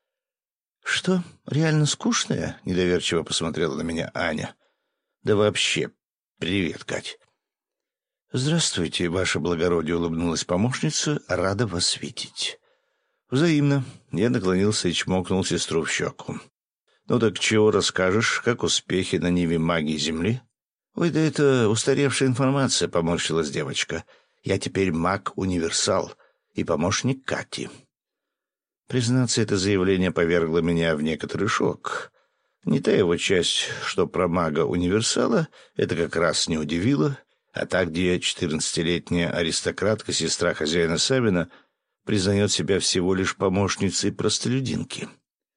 «Что, реально скучная?» — недоверчиво посмотрела на меня Аня. «Да вообще, привет, Кать». «Здравствуйте, ваше благородие», — улыбнулась помощница, — «рада вас видеть». «Взаимно». Я наклонился и чмокнул сестру в щеку. «Ну так чего расскажешь, как успехи на ниве магии Земли?» «Ой, да это устаревшая информация», — поморщилась девочка. «Я теперь маг-универсал и помощник Кати». Признаться, это заявление повергло меня в некоторый шок. Не та его часть, что про мага-универсала, это как раз не удивило, а та, где четырнадцатилетняя аристократка, сестра хозяина Савина, признает себя всего лишь помощницей простолюдинки.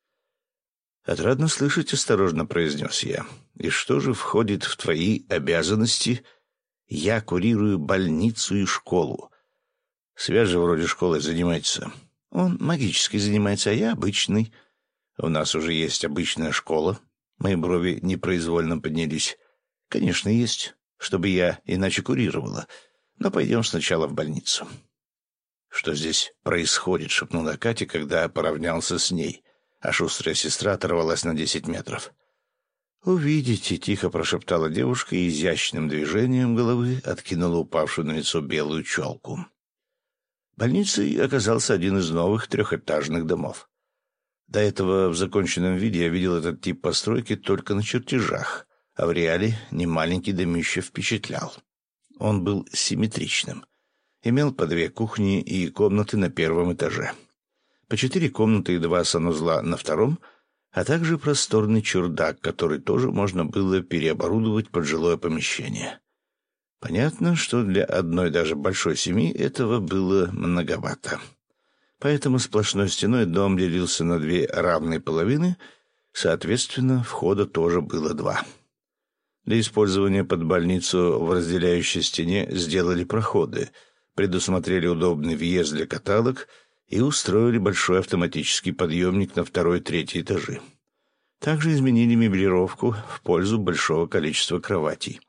«Отрадно слышать», — осторожно произнес я. «И что же входит в твои обязанности? Я курирую больницу и школу. Связь же вроде школой занимается. Он магически занимается, а я обычный. У нас уже есть обычная школа». Мои брови непроизвольно поднялись. «Конечно, есть, чтобы я иначе курировала. Но пойдем сначала в больницу». «Что здесь происходит?» — шепнула Катя, когда поравнялся с ней, а шустрая сестра оторвалась на десять метров. «Увидите», — тихо прошептала девушка и изящным движением головы откинула упавшую на лицо белую челку. Больницей оказался один из новых трехэтажных домов. До этого в законченном виде я видел этот тип постройки только на чертежах, а в реале немаленький домище впечатлял. Он был симметричным. Имел по две кухни и комнаты на первом этаже. По четыре комнаты и два санузла на втором, а также просторный чердак, который тоже можно было переоборудовать под жилое помещение. Понятно, что для одной даже большой семьи этого было многовато. Поэтому сплошной стеной дом делился на две равные половины, соответственно, входа тоже было два. Для использования под больницу в разделяющей стене сделали проходы, предусмотрели удобный въезд для каталог и устроили большой автоматический подъемник на второй и третий этажи. Также изменили меблировку в пользу большого количества кроватей.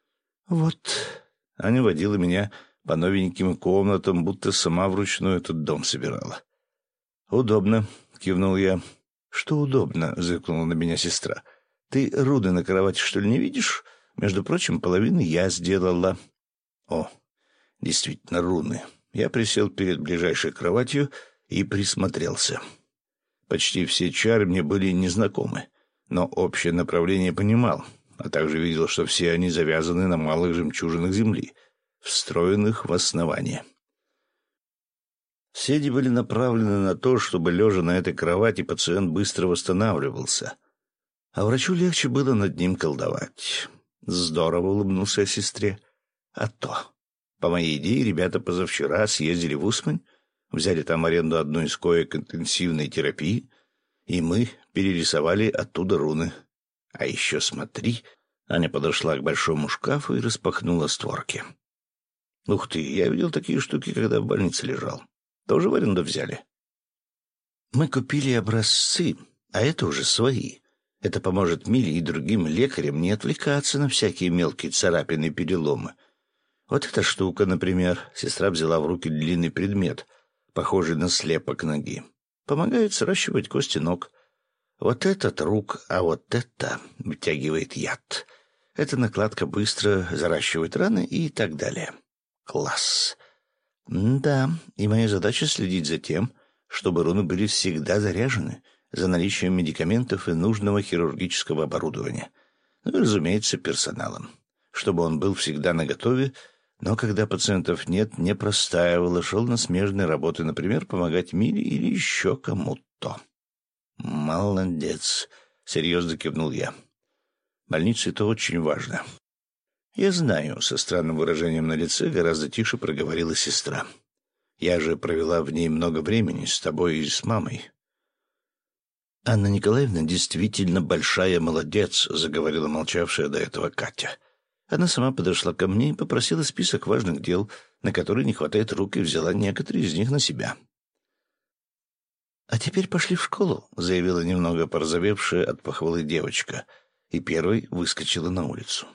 «Вот», — Аня водила меня по новеньким комнатам, будто сама вручную этот дом собирала. «Удобно», — кивнул я. «Что удобно?» — зыркнула на меня сестра. «Ты руны на кровати, что ли, не видишь? Между прочим, половину я сделала. О, действительно, руны. Я присел перед ближайшей кроватью и присмотрелся. Почти все чары мне были незнакомы, но общее направление понимал, а также видел, что все они завязаны на малых жемчужинах земли, встроенных в основание. Все они были направлены на то, чтобы, лежа на этой кровати, пациент быстро восстанавливался, а врачу легче было над ним колдовать. Здорово, улыбнулся я сестре. А то. По моей идее, ребята позавчера съездили в Усмань, взяли там аренду одной из коек интенсивной терапии, и мы перерисовали оттуда руны. А еще смотри, Аня подошла к большому шкафу и распахнула створки. Ух ты, я видел такие штуки, когда в больнице лежал. Тоже в аренду взяли? Мы купили образцы, а это уже свои. Это поможет Миле и другим лекарям не отвлекаться на всякие мелкие царапины и переломы. Вот эта штука, например, сестра взяла в руки длинный предмет, похожий на слепок ноги. Помогает сращивать кости ног. Вот этот рук, а вот это вытягивает яд. Эта накладка быстро заращивает раны и так далее. Класс. Да, и моя задача следить за тем, чтобы руны были всегда заряжены, за наличием медикаментов и нужного хирургического оборудования. Ну и, разумеется, персоналом. Чтобы он был всегда наготове, но когда пациентов нет, не простаивал и шел на смежные работы, например, помогать Миле или еще кому-то. «Молодец», — серьезно кивнул я. «Больнице это очень важно». «Я знаю», — со странным выражением на лице гораздо тише проговорила сестра. «Я же провела в ней много времени с тобой и с мамой». «Анна Николаевна действительно большая молодец», — заговорила молчавшая до этого Катя. Она сама подошла ко мне и попросила список важных дел, на которые не хватает рук, и взяла некоторые из них на себя. «А теперь пошли в школу», — заявила немного порозовевшая от похвалы девочка, и первой выскочила на улицу.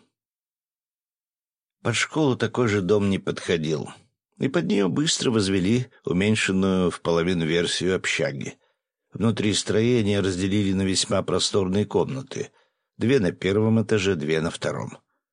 Под школу такой же дом не подходил, и под нее быстро возвели уменьшенную в половину версию общаги. Внутри строения разделили на весьма просторные комнаты, две на первом этаже, две на втором.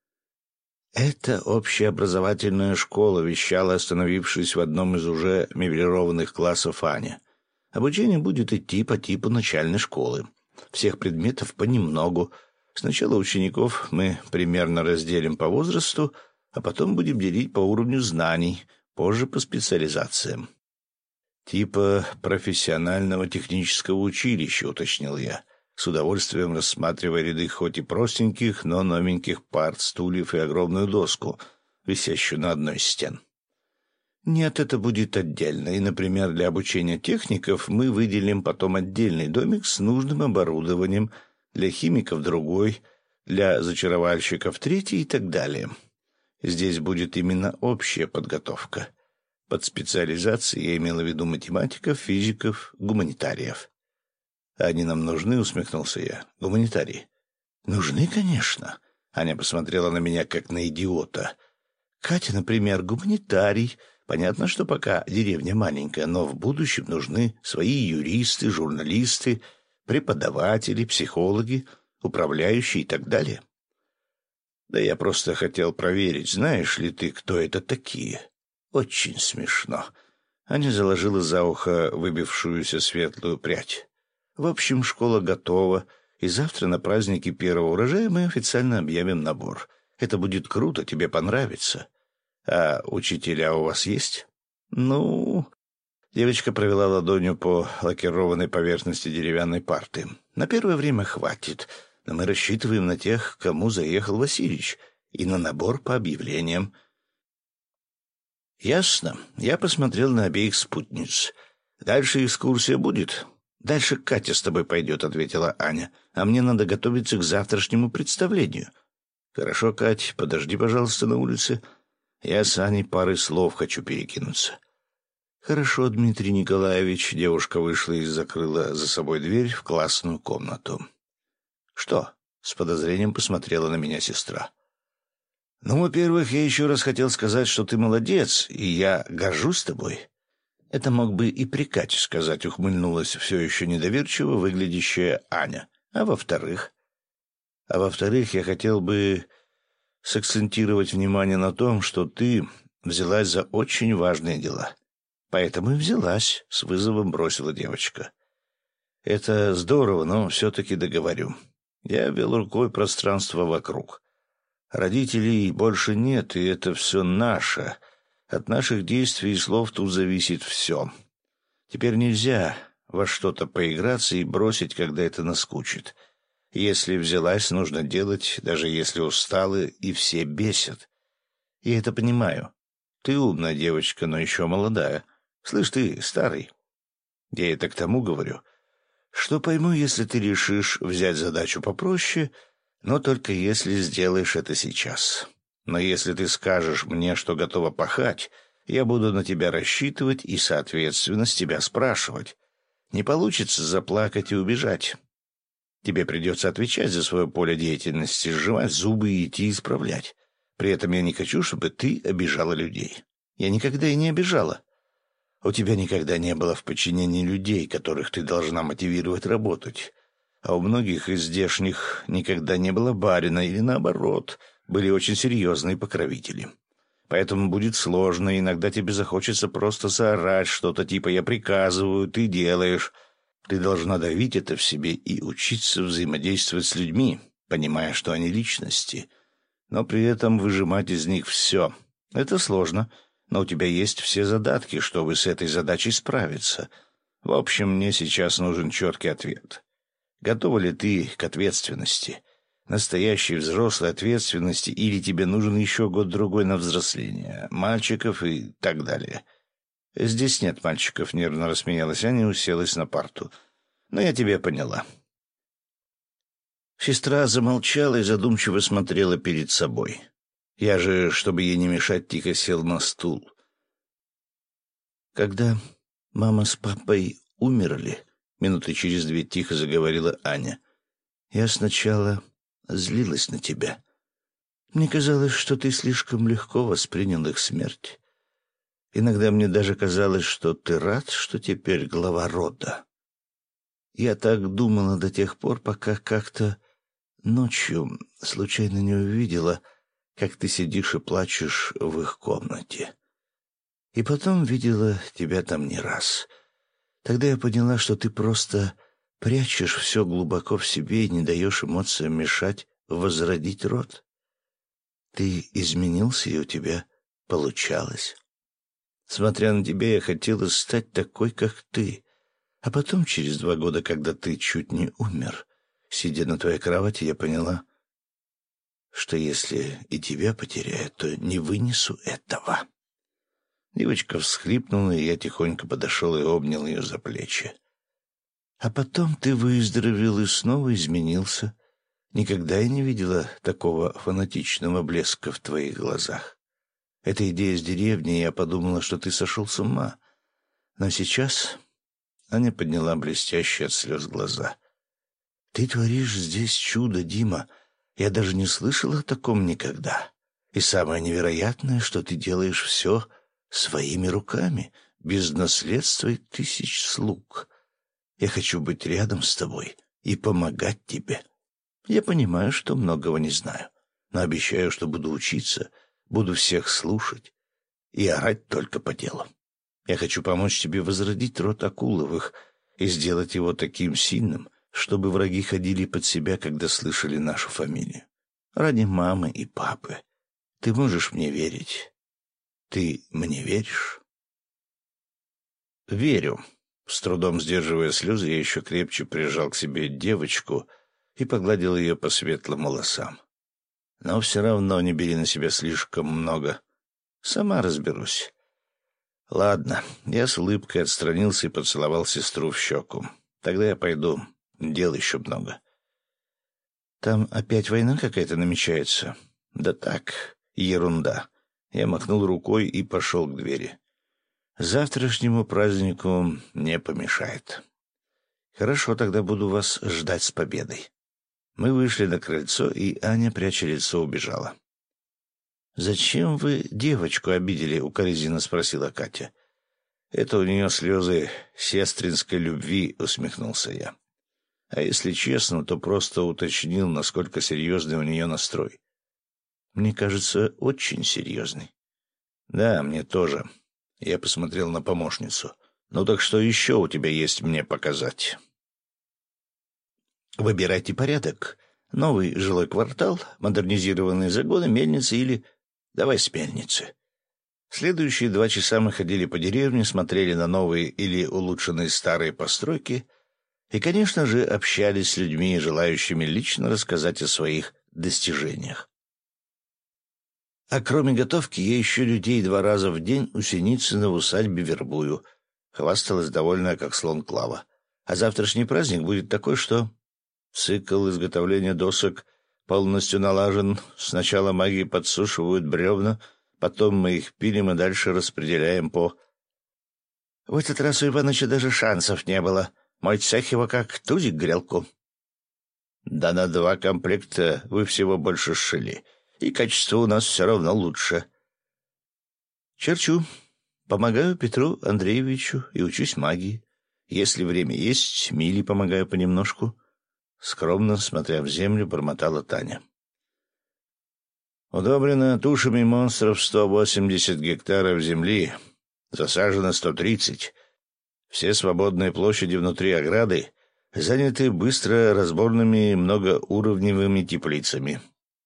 «Это общеобразовательная школа», — вещала, остановившись в одном из уже меблированных классов Аня. «Обучение будет идти по типу начальной школы. Всех предметов понемногу. Сначала учеников мы примерно разделим по возрасту, а потом будем делить по уровню знаний, позже по специализациям». «Типа профессионального технического училища», — уточнил я, с удовольствием рассматривая ряды хоть и простеньких, но новеньких парт, стульев и огромную доску, висящую на одной из стен. «Нет, это будет отдельно, и, например, для обучения техников мы выделим потом отдельный домик с нужным оборудованием, для химиков другой, для зачаровальщиков третий и так далее. Здесь будет именно общая подготовка. Под специализацией я имела в виду математиков, физиков, гуманитариев». «Они нам нужны?» — усмехнулся я. «Гуманитарии». «Нужны, конечно». Аня посмотрела на меня, как на идиота. «Катя, например, гуманитарий. Понятно, что пока деревня маленькая, но в будущем нужны свои юристы, журналисты, преподаватели, психологи, управляющие и так далее». «Да я просто хотел проверить, знаешь ли ты, кто это такие?» «Очень смешно». Аня заложила за ухо выбившуюся светлую прядь. «В общем, школа готова, и завтра на празднике первого урожая мы официально объявим набор. Это будет круто, тебе понравится. А учителя у вас есть?» «Ну...» Девочка провела ладонью по лакированной поверхности деревянной парты. «На первое время хватит, но мы рассчитываем на тех, кому заехал Васильич, и на набор по объявлениям». «Ясно». Я посмотрел на обеих спутниц. «Дальше экскурсия будет?» «Дальше Катя с тобой пойдет», — ответила Аня. «А мне надо готовиться к завтрашнему представлению». «Хорошо, Кать, подожди, пожалуйста, на улице. Я с Аней парой слов хочу перекинуться». «Хорошо, Дмитрий Николаевич». Девушка вышла и закрыла за собой дверь в классную комнату. «Что?» — с подозрением посмотрела на меня сестра. «Ну, во-первых, я еще раз хотел сказать, что ты молодец, и я горжусь тобой». «Это мог бы и при Кате сказать», — ухмыльнулась все еще недоверчиво выглядящая Аня. «А во-вторых?» «А во-вторых, я хотел бы сакцентировать внимание на том, что ты взялась за очень важные дела. Поэтому и взялась, — с вызовом бросила девочка. Это здорово, но все-таки договорю. Я вел рукой пространство вокруг. Родителей больше нет, и это все наше. От наших действий и слов тут зависит все. Теперь нельзя во что-то поиграться и бросить, когда это наскучит. Если взялась, нужно делать, даже если устала и все бесят. Я это понимаю. Ты умная девочка, но еще молодая. Слышь, ты старый. Я это к тому говорю, что пойму, если ты решишь взять задачу попроще, но только если сделаешь это сейчас. Но если ты скажешь мне, что готова пахать, я буду на тебя рассчитывать и, соответственно, с тебя спрашивать. Не получится заплакать и убежать. Тебе придется отвечать за свое поле деятельности, сжимать зубы и идти исправлять. При этом я не хочу, чтобы ты обижала людей. Я никогда и не обижала. У тебя никогда не было в подчинении людей, которых ты должна мотивировать работать. А у многих из здешних никогда не было барина или, наоборот, были очень серьезные покровители. Поэтому будет сложно, иногда тебе захочется просто заорать что-то типа «я приказываю, ты делаешь». Ты должна давить это в себе и учиться взаимодействовать с людьми, понимая, что они личности, но при этом выжимать из них все. Это сложно, но у тебя есть все задатки, чтобы с этой задачей справиться. В общем, мне сейчас нужен четкий ответ. Готова ли ты к ответственности? Настоящей взрослой ответственности, или тебе нужен еще год-другой на взросление, мальчиков и так далее? Здесь нет мальчиков, — нервно рассмеялась Аня и уселась на парту. Но я тебя поняла. Сестра замолчала и задумчиво смотрела перед собой. Я же, чтобы ей не мешать, тихо сел на стул. Когда мама с папой умерли, минуты через две тихо заговорила Аня, я сначала злилась на тебя. Мне казалось, что ты слишком легко воспринял их смерть. Иногда мне даже казалось, что ты рад, что теперь глава рода. Я так думала до тех пор, пока как-то ночью случайно не увидела, как ты сидишь и плачешь в их комнате. И потом видела тебя там не раз. Тогда я поняла, что ты просто прячешь все глубоко в себе и не даешь эмоциям мешать возродить род. Ты изменился, и у тебя получалось. Смотря на тебя, я хотела стать такой, как ты. А потом, через два года, когда ты чуть не умер, сидя на твоей кровати, я поняла, что если и тебя потеряю, то не вынесу этого. Девочка всхлипнула, и я тихонько подошел и обнял ее за плечи. А потом ты выздоровел и снова изменился. Никогда я не видела такого фанатичного блеска в твоих глазах. Эта идея с деревни, я подумала, что ты сошел с ума. Но сейчас... Аня подняла блестящие от слез глаза. «Ты творишь здесь чудо, Дима. Я даже не слышала о таком никогда. И самое невероятное, что ты делаешь все своими руками, без наследства и тысяч слуг. Я хочу быть рядом с тобой и помогать тебе. Я понимаю, что многого не знаю, но обещаю, что буду учиться, буду всех слушать и орать только по делу. Я хочу помочь тебе возродить род Акуловых и сделать его таким сильным, чтобы враги ходили под себя, когда слышали нашу фамилию. Ради мамы и папы. Ты можешь мне верить? Ты мне веришь?» «Верю». С трудом сдерживая слезы, я еще крепче прижал к себе девочку и погладил ее по светлым волосам. «Но все равно не бери на себя слишком много. Сама разберусь». «Ладно». Я с улыбкой отстранился и поцеловал сестру в щеку. «Тогда я пойду. Дел еще много». «Там опять война какая-то намечается?» «Да так, ерунда». Я махнул рукой и пошел к двери. «Завтрашнему празднику не помешает». «Хорошо, тогда буду вас ждать с победой». Мы вышли на крыльцо, и Аня, пряча лицо, убежала. «Зачем вы девочку обидели?» — укоризненно спросила Катя. «Это у нее слезы сестринской любви», — усмехнулся я. А если честно, то просто уточнил, насколько серьезный у нее настрой. Мне кажется, очень серьезный. Да, мне тоже. Я посмотрел на помощницу. Ну так что еще у тебя есть мне показать? Выбирайте порядок. Новый жилой квартал, модернизированные загоны, мельницы или... Давай с мельницы. Следующие два часа мы ходили по деревне, смотрели на новые или улучшенные старые постройки и, конечно же, общались с людьми, желающими лично рассказать о своих достижениях. А кроме готовки, я еще людей два раза в день у Синицына в усадьбе вербую. Хвасталась довольная, как слон Клава. А завтрашний праздник будет такой, что... Цикл изготовления досок полностью налажен. Сначала маги подсушивают бревна, потом мы их пилим и дальше распределяем по... В этот раз у Иваныча даже шансов не было. Мой цех его как тузик грелку. Да на два комплекта вы всего больше сшили, и качество у нас все равно лучше. Черчу. Помогаю Петру Андреевичу и учусь магии. Если время есть, Миле помогаю понемножку. Скромно, смотря в землю, бормотала Таня. Удобрено тушами монстров сто восемьдесят гектаров земли, засажено сто тридцать. Все свободные площади внутри ограды заняты быстро разборными многоуровневыми теплицами.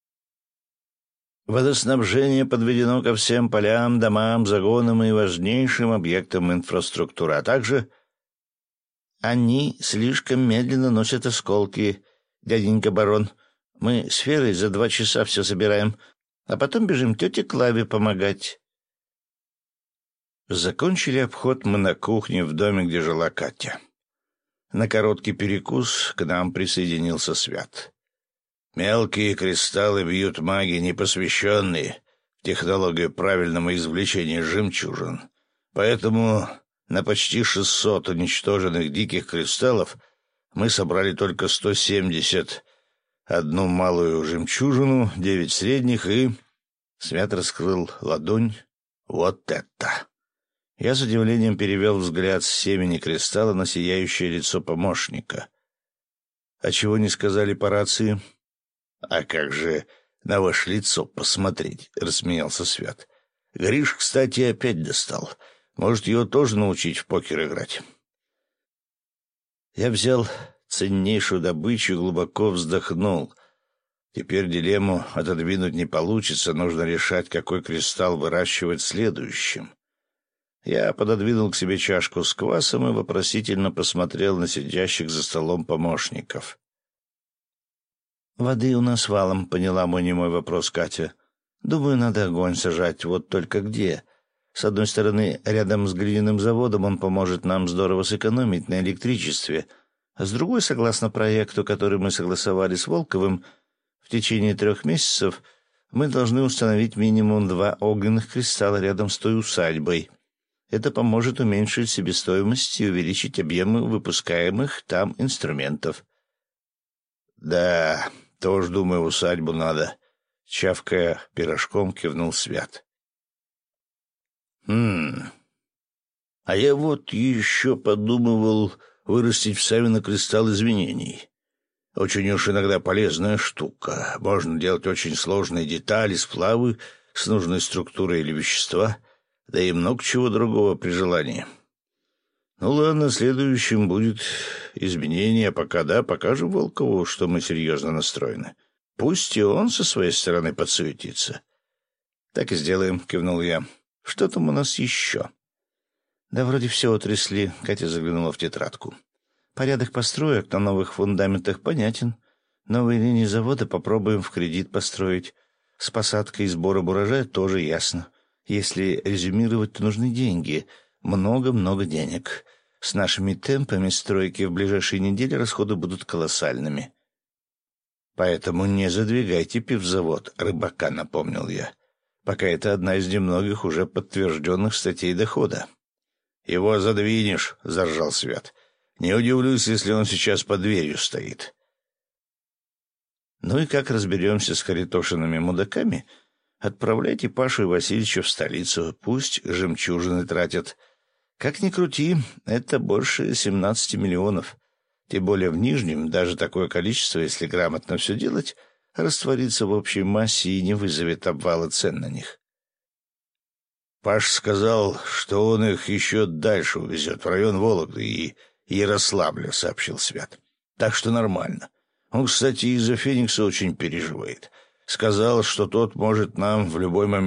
Водоснабжение подведено ко всем полям, домам, загонам и важнейшим объектам инфраструктуры, а также... Они слишком медленно носят осколки, дяденька барон. Мы с Ферой за два часа все собираем, а потом бежим тете Клаве помогать. Закончили обход мы на кухне в доме, где жила Катя. На короткий перекус к нам присоединился Свят. Мелкие кристаллы бьют маги, непосвященные в технологию правильного извлечения жемчужин. Поэтому на почти шестьсот уничтоженных диких кристаллов мы собрали только сто семьдесят. Одну малую жемчужину, девять средних и... Свят раскрыл ладонь. Вот это! Я с удивлением перевел взгляд с семени кристалла на сияющее лицо помощника. А чего не сказали по рации? А как же на ваше лицо посмотреть? Рассмеялся Свят. Гриш, кстати, опять достал. Может, его тоже научить в покер играть? Я взял ценнейшую добычу и глубоко вздохнул. Теперь дилемму отодвинуть не получится, нужно решать, какой кристалл выращивать следующим. Я пододвинул к себе чашку с квасом и вопросительно посмотрел на сидящих за столом помощников. «Воды у нас валом», — поняла мой немой вопрос Катя. «Думаю, надо огонь сажать, вот только где?» С одной стороны, рядом с глиняным заводом он поможет нам здорово сэкономить на электричестве, а с другой, согласно проекту, который мы согласовали с Волковым, в течение трех месяцев мы должны установить минимум два огненных кристалла рядом с той усадьбой. Это поможет уменьшить себестоимость и увеличить объемы выпускаемых там инструментов. «Да, тоже, думаю, усадьбу надо», — чавкая пирожком, кивнул Свят. «Хм... А я вот еще подумывал вырастить в Савино кристалл извинений. Очень уж иногда полезная штука. Можно делать очень сложные детали, сплавы с нужной структурой или вещества, да и много чего другого при желании. Ну ладно, следующим будет изменение, а пока да, покажем Волкову, что мы серьезно настроены. Пусть и он со своей стороны подсуетится». «Так и сделаем», — кивнул я. «Что там у нас еще?» «Да вроде все утрясли», — Катя заглянула в тетрадку. «Порядок построек на новых фундаментах понятен. Новые линии завода попробуем в кредит построить. С посадкой и сбором урожая тоже ясно. Если резюмировать, то нужны деньги. Много-много денег. С нашими темпами стройки в ближайшие недели расходы будут колоссальными». «Поэтому не задвигайте пивзавод, рыбака», — напомнил я. «Пока это одна из немногих уже подтвержденных статей дохода». «Его задвинешь», — заржал Свят. «Не удивлюсь, если он сейчас под дверью стоит». «Ну и как разберемся с харитошиными мудаками? Отправляйте Пашу и Васильевича в столицу, пусть жемчужины тратят. Как ни крути, это больше семнадцати миллионов. Тем более в Нижнем даже такое количество, если грамотно все делать, растворится в общей массе и не вызовет обвала цен на них. Паш сказал, что он их еще дальше увезет, в район Вологды и Ярославля, — сообщил Свят. Так что нормально. Он, кстати, из-за Феникса очень переживает. Сказал, что тот может нам в любой момент